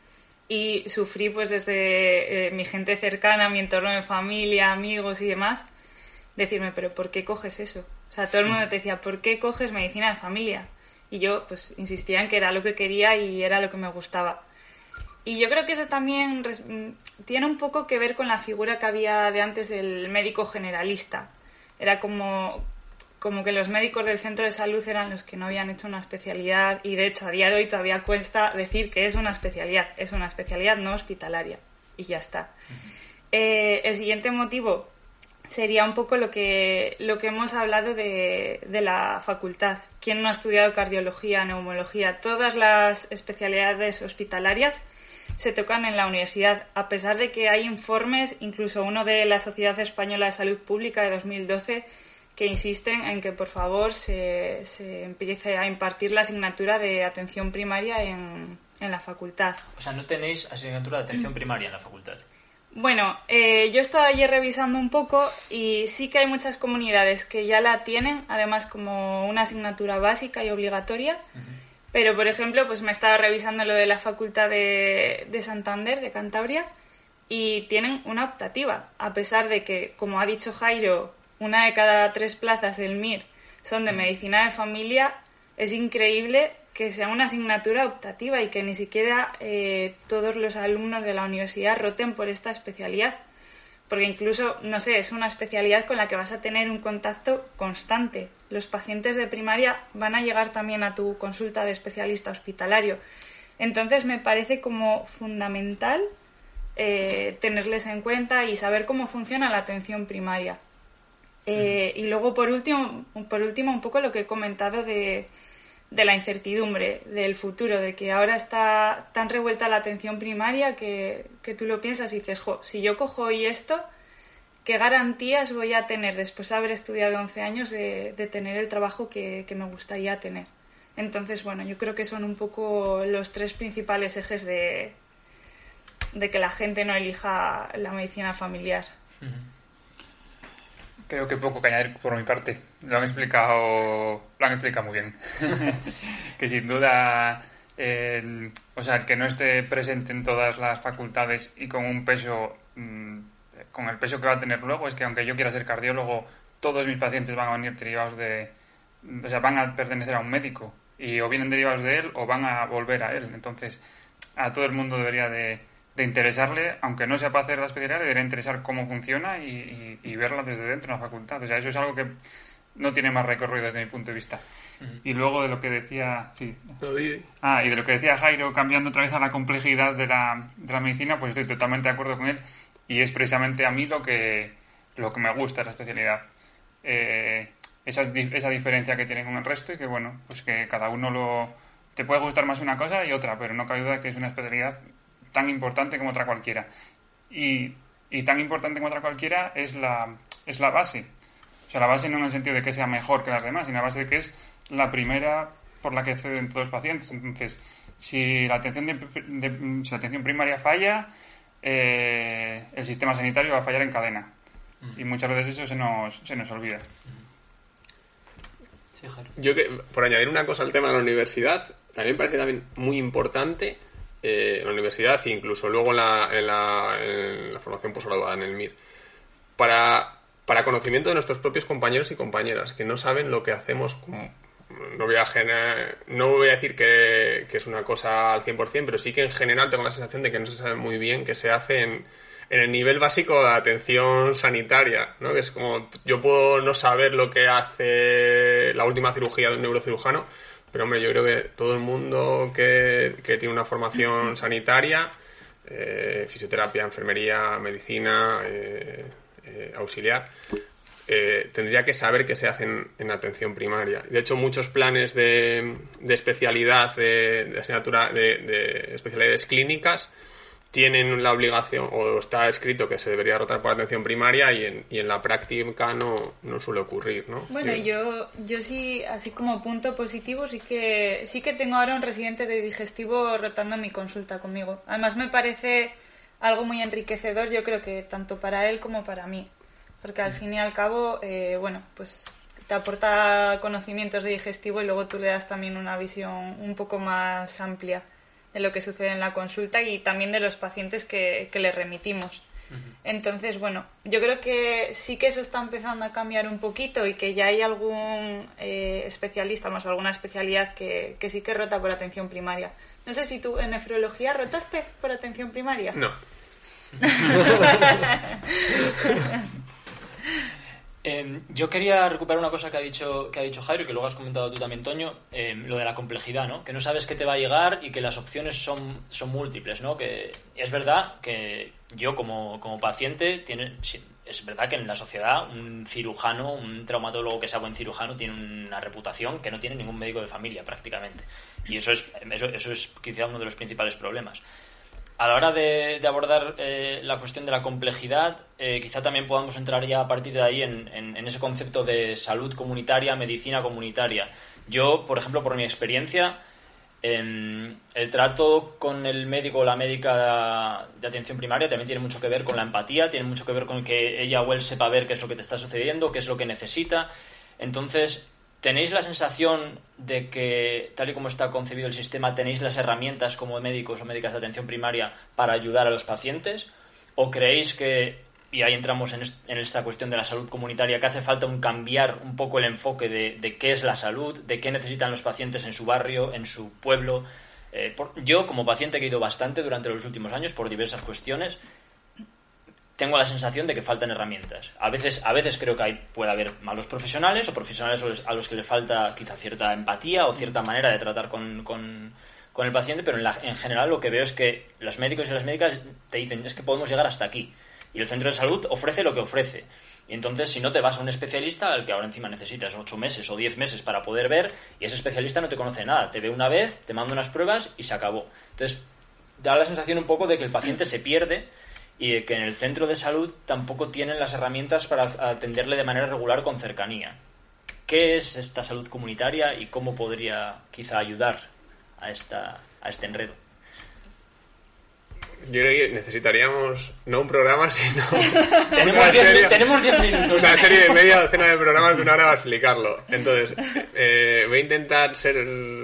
y sufrí pues desde eh, mi gente cercana, mi entorno de familia, amigos y demás, decirme, pero ¿por qué coges eso? O sea, todo el mundo te decía, ¿por qué coges medicina de familia? Y yo pues insistía en que era lo que quería y era lo que me gustaba. Y yo creo que eso también res- tiene un poco que ver con la figura que había de antes del médico generalista. Era como, como que los médicos del centro de salud eran los que no habían hecho una especialidad, y de hecho a día de hoy todavía cuesta decir que es una especialidad. Es una especialidad no hospitalaria y ya está. Uh-huh. Eh, el siguiente motivo sería un poco lo que, lo que hemos hablado de, de la facultad. ¿Quién no ha estudiado cardiología, neumología? Todas las especialidades hospitalarias se tocan en la universidad, a pesar de que hay informes, incluso uno de la Sociedad Española de Salud Pública de dos mil doce, que insisten en que por favor se, se empiece a impartir la asignatura de atención primaria en, en la facultad. O sea, no tenéis asignatura de atención primaria en la facultad. Bueno, eh, yo he estado ayer revisando un poco y sí que hay muchas comunidades que ya la tienen, además como una asignatura básica y obligatoria. Uh-huh. Pero, por ejemplo, pues me estaba revisando lo de la Facultad de, de Santander, de Cantabria, y tienen una optativa, a pesar de que, como ha dicho Jairo, una de cada tres plazas del M I R son de medicina de familia. Es increíble que sea una asignatura optativa y que ni siquiera eh, todos los alumnos de la universidad roten por esta especialidad. Porque incluso, no sé, es una especialidad con la que vas a tener un contacto constante. Los pacientes de primaria van a llegar también a tu consulta de especialista hospitalario. Entonces me parece como fundamental eh, tenerles en cuenta y saber cómo funciona la atención primaria. Eh, y luego, por último, por último, un poco lo que he comentado de, de la incertidumbre del futuro, de que ahora está tan revuelta la atención primaria que, que tú lo piensas y dices, jo, si yo cojo hoy esto, ¿qué garantías voy a tener después de haber estudiado once años de, de tener el trabajo que, que me gustaría tener? Entonces, bueno, yo creo que son un poco los tres principales ejes de, de que la gente no elija la medicina familiar. Creo que poco que añadir por mi parte. Lo han explicado, lo han explicado muy bien. Que sin duda, eh, o sea, el que no esté presente en todas las facultades y con un peso, mmm, con el peso que va a tener luego, es que aunque yo quiera ser cardiólogo, todos mis pacientes van a venir derivados de, o sea, van a pertenecer a un médico y o vienen derivados de él o van a volver a él. Entonces, a todo el mundo debería de de interesarle, aunque no sepa hacer la especialidad, le debería interesar cómo funciona y, y, y verla desde dentro de la facultad. O sea, eso es algo que no tiene más recorrido desde mi punto de vista. Uh-huh. Y luego de lo que decía... Sí. Ah, y de lo que decía Jairo, cambiando otra vez a la complejidad de la, de la medicina, pues estoy totalmente de acuerdo con él y es precisamente a mí lo que, lo que me gusta de la especialidad. Eh, esa, esa diferencia que tiene con el resto y que, bueno, pues que cada uno lo... Te puede gustar más una cosa y otra, pero no cabe duda que es una especialidad tan importante como otra cualquiera. Y, y tan importante como otra cualquiera es la, es la base. O sea, la base no en el sentido de que sea mejor que las demás, sino la base de que es la primera por la que acceden todos los pacientes. Entonces, si la atención, de, de, si la atención primaria falla, eh, el sistema sanitario va a fallar en cadena. Mm. Y muchas veces eso se nos, se nos olvida. Sí, yo que, por añadir una cosa al tema de la universidad, también me parece también muy importante Eh, en la universidad e incluso luego en la, en la, en la formación posgraduada en el M I R para, para conocimiento de nuestros propios compañeros y compañeras que no saben lo que hacemos. Como, no voy a gener, no voy a decir que, que es una cosa al cien por ciento, pero sí que en general tengo la sensación de que no se sabe muy bien qué se hace en, en el nivel básico de atención sanitaria, ¿no? Que es como, yo puedo no saber lo que hace la última cirugía de un neurocirujano, pero, hombre, yo creo que todo el mundo que, que tiene una formación sanitaria, eh, fisioterapia, enfermería, medicina, eh, eh, auxiliar, eh, tendría que saber qué se hace en, en atención primaria. De hecho, muchos planes de, de especialidad, de, de asignatura, de, de especialidades clínicas, tienen la obligación, o está escrito que se debería rotar por atención primaria y en, y en la práctica no, no suele ocurrir, ¿no? Bueno, yo, yo sí, así como punto positivo, sí que, sí que tengo ahora un residente de digestivo rotando en mi consulta conmigo. Además me parece algo muy enriquecedor, yo creo que tanto para él como para mí. Porque al fin y al cabo, eh, bueno, pues te aporta conocimientos de digestivo y luego tú le das también una visión un poco más amplia. de lo que sucede en la consulta y también de los pacientes que, que les remitimos. Entonces, bueno, yo creo que sí que eso está empezando a cambiar un poquito y que ya hay algún eh, especialista, más alguna especialidad que, que sí que rota por atención primaria. No sé si tú en nefrología rotaste por atención primaria. No. Eh, yo quería recuperar una cosa que ha dicho que ha dicho Jairo y que luego has comentado tú también, Toño, eh, lo de la complejidad, ¿no? Que no sabes qué te va a llegar y que las opciones son, son múltiples, ¿no? Que es verdad que yo como, como paciente tiene, es verdad que en la sociedad un cirujano, un traumatólogo que sea buen cirujano tiene una reputación que no tiene ningún médico de familia prácticamente, y eso es eso, eso es quizá uno de los principales problemas. A la hora de, de abordar eh, la cuestión de la complejidad, eh, quizá también podamos entrar ya a partir de ahí en, en, en ese concepto de salud comunitaria, medicina comunitaria. Yo, por ejemplo, por mi experiencia, eh, el trato con el médico o la médica de, de atención primaria también tiene mucho que ver con la empatía, tiene mucho que ver con que ella o él sepa ver qué es lo que te está sucediendo, qué es lo que necesita. Entonces, ¿tenéis la sensación de que, tal y como está concebido el sistema, tenéis las herramientas como médicos o médicas de atención primaria para ayudar a los pacientes? ¿O creéis que, y ahí entramos en, est- en esta cuestión de la salud comunitaria, que hace falta un cambiar un poco el enfoque de, de qué es la salud, de qué necesitan los pacientes en su barrio, en su pueblo? Eh, por, yo, como paciente que he ido bastante durante los últimos años por diversas cuestiones, tengo la sensación de que faltan herramientas. A veces, a veces creo que hay, puede haber malos profesionales o profesionales a los que les falta quizá cierta empatía o cierta manera de tratar con, con, con el paciente, pero en, la, en general lo que veo es que los médicos y las médicas te dicen es que podemos llegar hasta aquí. Y el centro de salud ofrece lo que ofrece. Y entonces, si no te vas a un especialista, al que ahora encima necesitas ocho meses o diez meses para poder ver, y ese especialista no te conoce nada. Te ve una vez, te manda unas pruebas y se acabó. Entonces, da la sensación un poco de que el paciente se pierde y que en el centro de salud tampoco tienen las herramientas para atenderle de manera regular con cercanía. ¿Qué es esta salud comunitaria y cómo podría quizá ayudar a, esta, a este enredo? Yo creo que necesitaríamos no un programa, sino tenemos diez, tenemos diez minutos. Una serie de media docena de programas de una hora para explicarlo. Entonces, eh, voy a intentar ser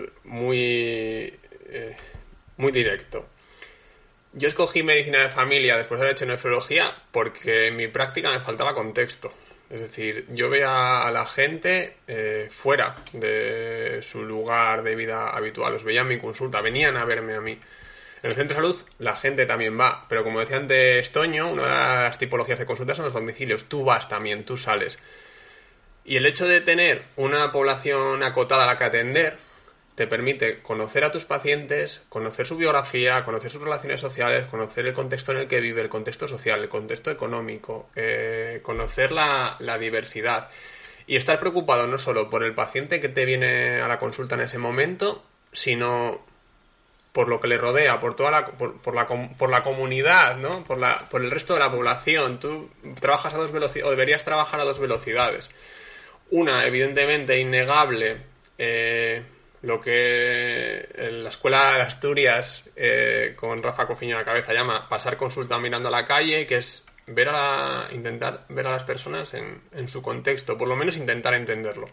muy, eh, muy directo. Yo escogí medicina de familia después de haber hecho nefrología porque en mi práctica me faltaba contexto. Es decir, yo veía a la gente eh, fuera de su lugar de vida habitual. Los veía en mi consulta, venían a verme a mí. En el centro de salud la gente también va, pero como decía antes Toño, una de las tipologías de consultas son los domicilios. Tú vas también, tú sales. Y el hecho de tener una población acotada a la que atender te permite conocer a tus pacientes, conocer su biografía, conocer sus relaciones sociales, conocer el contexto en el que vive, el contexto social, el contexto económico, eh, conocer la, la diversidad y estar preocupado no solo por el paciente que te viene a la consulta en ese momento, sino por lo que le rodea, por toda la, por, por la, por la comunidad, ¿no? Por la, por el resto de la población. Tú trabajas a dos velocidades, o deberías trabajar a dos velocidades. Una, evidentemente, innegable, eh, lo que en la Escuela de Asturias, eh, con Rafa Cofiño a la cabeza, llama pasar consulta mirando a la calle, que es ver a la, intentar ver a las personas en, en su contexto, por lo menos intentar entenderlo.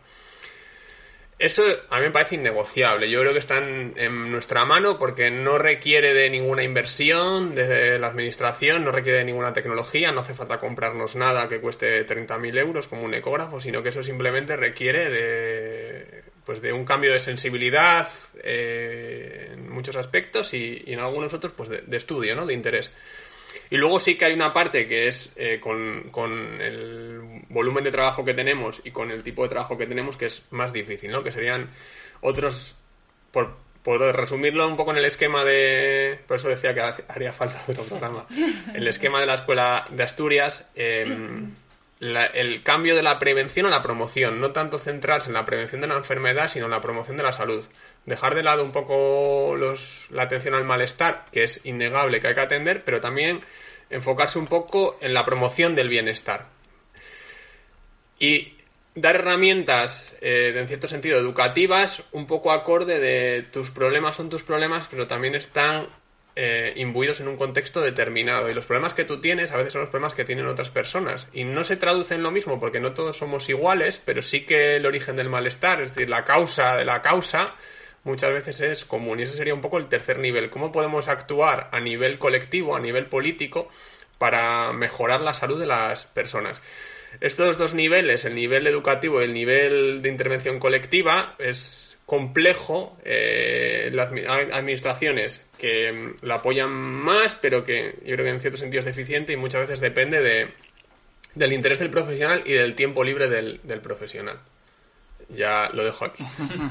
Eso a mí me parece innegociable. Yo creo que está en, en nuestra mano porque no requiere de ninguna inversión desde la administración, no requiere de ninguna tecnología, no hace falta comprarnos nada que cueste treinta mil euros como un ecógrafo, sino que eso simplemente requiere de, pues de un cambio de sensibilidad eh, en muchos aspectos y, y en algunos otros pues de, de estudio, ¿no? De interés. Y luego sí que hay una parte que es eh, con, con el volumen de trabajo que tenemos y con el tipo de trabajo que tenemos que es más difícil, ¿no? Que serían otros, por, por resumirlo un poco en el esquema de... Por eso decía que haría falta otro programa. El esquema de la Escuela de Asturias, eh, la, el cambio de la prevención a la promoción. No tanto centrarse en la prevención de la enfermedad, sino en la promoción de la salud. Dejar de lado un poco los, la atención al malestar, que es innegable que hay que atender, pero también enfocarse un poco en la promoción del bienestar. Y dar herramientas, eh, en cierto sentido, educativas, un poco acorde de tus problemas son tus problemas, pero también están eh, imbuidos en un contexto determinado. Y los problemas que tú tienes a veces son los problemas que tienen otras personas. Y no se traducen lo mismo porque no todos somos iguales, pero sí que el origen del malestar, es decir, la causa de la causa, muchas veces es común, y ese sería un poco el tercer nivel. ¿Cómo podemos actuar a nivel colectivo, a nivel político, para mejorar la salud de las personas? Estos dos niveles, el nivel educativo y el nivel de intervención colectiva, es complejo. Eh, las hay administraciones que la apoyan más, pero que yo creo que en cierto sentido es deficiente, y muchas veces depende de, del interés del profesional y del tiempo libre del, del profesional. Ya lo dejo aquí.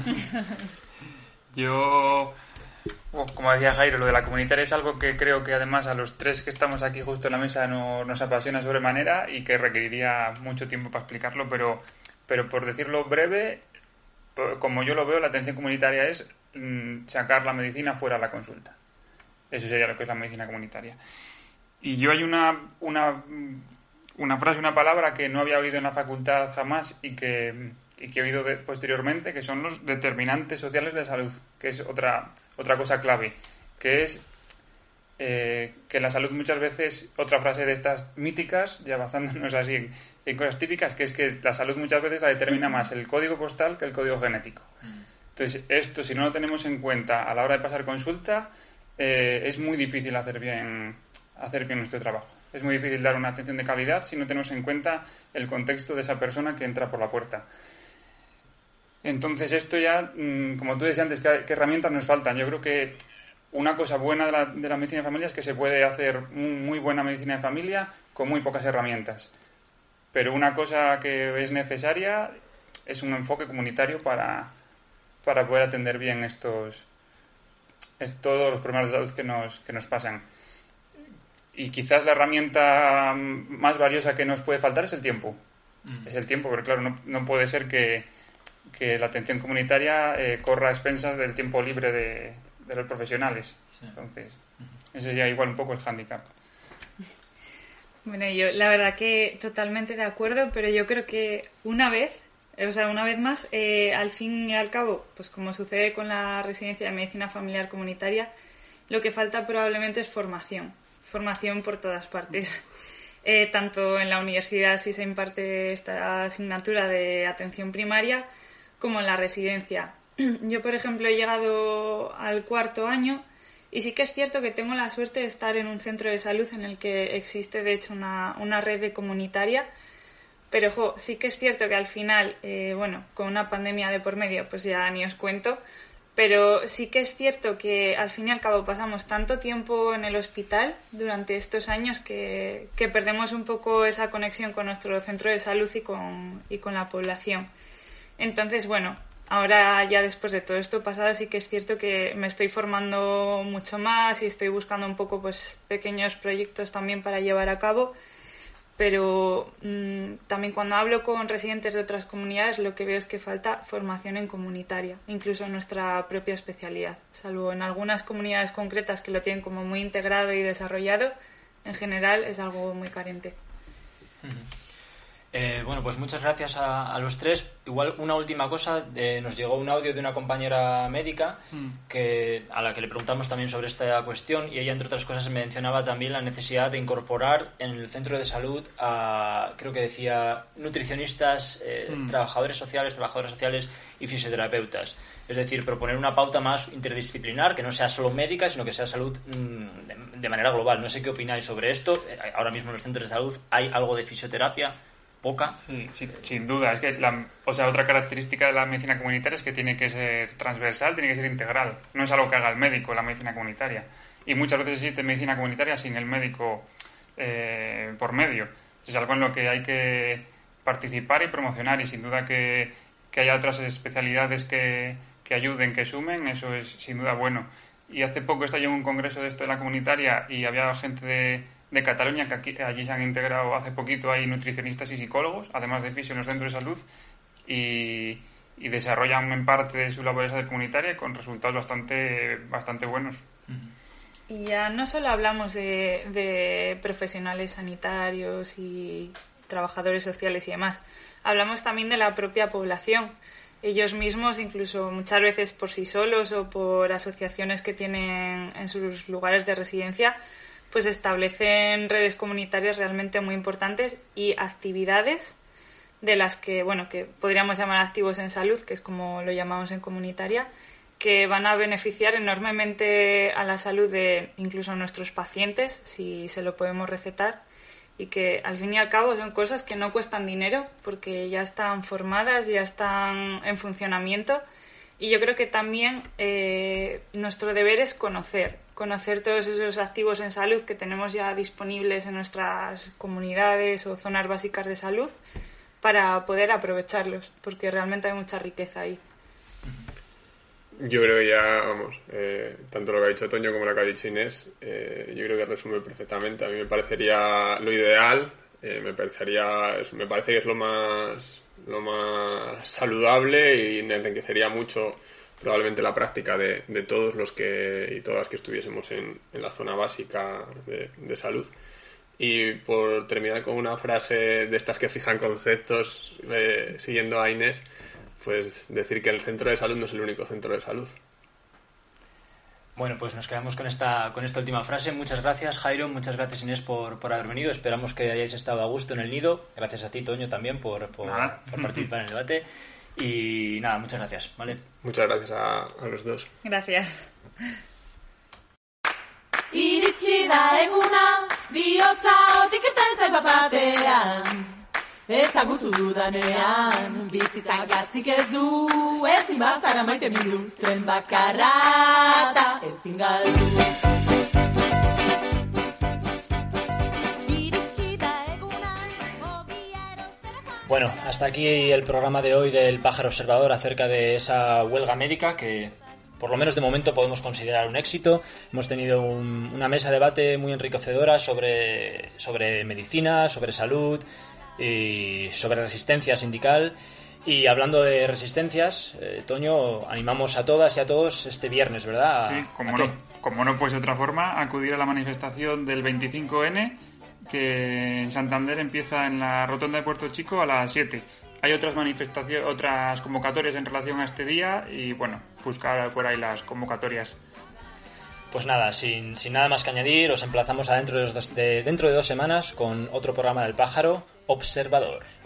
Yo, como decía Jairo, lo de la comunitaria es algo que creo que además a los tres que estamos aquí justo en la mesa no, nos apasiona sobremanera y que requeriría mucho tiempo para explicarlo, pero, pero por decirlo breve, como yo lo veo, la atención comunitaria es mm, sacar la medicina fuera de la consulta. Eso sería lo que es la medicina comunitaria. Y yo hay una, una, una frase, una palabra que no había oído en la facultad jamás y que... y que he oído de, posteriormente, que son los determinantes sociales de salud, que es otra otra cosa clave, que es eh, que la salud muchas veces, otra frase de estas míticas, ya basándonos así en, en cosas típicas, que es que la salud muchas veces la determina más el código postal que el código genético. Entonces, esto, si no lo tenemos en cuenta a la hora de pasar consulta, eh, es muy difícil hacer bien, hacer bien nuestro trabajo. Es muy difícil dar una atención de calidad si no tenemos en cuenta el contexto de esa persona que entra por la puerta. Entonces esto ya, como tú decías antes, ¿qué, qué herramientas nos faltan? Yo creo que una cosa buena de la, de la medicina de familia es que se puede hacer muy, muy buena medicina de familia con muy pocas herramientas. Pero una cosa que es necesaria es un enfoque comunitario para, para poder atender bien estos, estos todos los problemas de salud que nos, que nos pasan. Y quizás la herramienta más valiosa que nos puede faltar es el tiempo. Mm. Es el tiempo, pero claro, no, no puede ser que que la atención comunitaria eh, corra a expensas del tiempo libre de, de los profesionales. Sí. Entonces, ese sería igual un poco el hándicap. Bueno, yo la verdad que totalmente de acuerdo, pero yo creo que una vez, o sea, una vez más, eh, al fin y al cabo, pues como sucede con la residencia de medicina familiar comunitaria, lo que falta probablemente es formación. Formación por todas partes. Eh, tanto en la universidad, si se imparte esta asignatura de atención primaria, como en la residencia. Yo, por ejemplo, he llegado al cuarto año y sí que es cierto que tengo la suerte de estar en un centro de salud en el que existe, de hecho, una, una red de comunitaria, pero jo, sí que es cierto que al final, eh, bueno, con una pandemia de por medio, pues ya ni os cuento, pero sí que es cierto que al fin y al cabo pasamos tanto tiempo en el hospital durante estos años que, que perdemos un poco esa conexión con nuestro centro de salud y con, y con la población. Entonces, bueno, ahora ya después de todo esto pasado sí que es cierto que me estoy formando mucho más y estoy buscando un poco pues pequeños proyectos también para llevar a cabo, pero mmm, también cuando hablo con residentes de otras comunidades lo que veo es que falta formación en comunitaria, incluso en nuestra propia especialidad, salvo en algunas comunidades concretas que lo tienen como muy integrado y desarrollado, en general es algo muy carente. Uh-huh. Eh, bueno, pues muchas gracias a, a los tres. Igual una última cosa, eh, nos llegó un audio de una compañera médica que, a la que le preguntamos también sobre esta cuestión, y ella, entre otras cosas, mencionaba también la necesidad de incorporar en el centro de salud a, creo que decía, nutricionistas, eh, mm. trabajadores sociales, trabajadoras sociales y fisioterapeutas. Es decir, proponer una pauta más interdisciplinar, que no sea solo médica, sino que sea salud mmm, de, de manera global. No sé qué opináis sobre esto. Ahora mismo en los centros de salud hay algo de fisioterapia. Poca. Sí, sí, sin duda. Es que la, o sea, otra característica de la medicina comunitaria es que tiene que ser transversal, tiene que ser integral. No es algo que haga el médico, la medicina comunitaria. Y muchas veces existe medicina comunitaria sin el médico eh, por medio. Es algo en lo que hay que participar y promocionar, y sin duda que, que haya otras especialidades que, que ayuden, que sumen, eso es sin duda bueno. Y hace poco estaba yo en un congreso de esto de la comunitaria y había gente de de Cataluña, que aquí, allí se han integrado hace poquito, hay nutricionistas y psicólogos, además de fisio en los centros de salud, y, y desarrollan en parte de su labor esa comunitaria con resultados bastante, bastante buenos. Y ya no solo hablamos de, de profesionales sanitarios y trabajadores sociales y demás, hablamos también de la propia población. Ellos mismos, incluso muchas veces por sí solos o por asociaciones que tienen en sus lugares de residencia, pues establecen redes comunitarias realmente muy importantes y actividades de las que, bueno, que podríamos llamar activos en salud, que es como lo llamamos en comunitaria, que van a beneficiar enormemente a la salud de incluso nuestros pacientes, si se lo podemos recetar, y que al fin y al cabo son cosas que no cuestan dinero porque ya están formadas, ya están en funcionamiento. Y yo creo que también eh, nuestro deber es conocer, conocer todos esos activos en salud que tenemos ya disponibles en nuestras comunidades o zonas básicas de salud para poder aprovecharlos, porque realmente hay mucha riqueza ahí. Yo creo que ya, vamos, eh, tanto lo que ha dicho Toño como lo que ha dicho Inés, eh, yo creo que resume perfectamente. A mí me parecería lo ideal, eh, me parecería, me parece que es lo más, lo más saludable y enriquecería mucho probablemente la práctica de, de todos los que y todas que estuviésemos en, en la zona básica de, de salud. Y por terminar con una frase de estas que fijan conceptos, eh, siguiendo a Inés, pues decir que el centro de salud no es el único centro de salud. Bueno, pues nos quedamos con esta con esta última frase. Muchas gracias, Jairo, muchas gracias, Inés, por, por haber venido. Esperamos que hayáis estado a gusto en el nido. Gracias a ti, Toño, también por, por, por participar en el debate. Y nada, muchas gracias, ¿vale? Muchas gracias a, a los dos. Gracias. Iritsi da eguna, bihotza otiketan zaipa batean. Ezagutu dudanean, bizitzak gatzik ez du, ezin bazara maite mindu, tren bakarra eta ezin galdu. Bueno, hasta aquí el programa de hoy del Pájaro Observador acerca de esa huelga médica que, por lo menos de momento, podemos considerar un éxito. Hemos tenido un, una mesa de debate muy enriquecedora sobre, sobre medicina, sobre salud y sobre resistencia sindical. Y hablando de resistencias, eh, Toño, animamos a todas y a todos este viernes, ¿verdad? Sí, como no, como no puede ser de otra forma, acudir a la manifestación del veinticinco ene, que en Santander empieza en la rotonda de Puerto Chico a las siete. Hay otras manifestaciones, otras convocatorias en relación a este día y, bueno, buscar por ahí las convocatorias. Pues nada, sin, sin nada más que añadir, os emplazamos a dentro de, dos, de, dentro de dos semanas con otro programa del Pájaro Observador.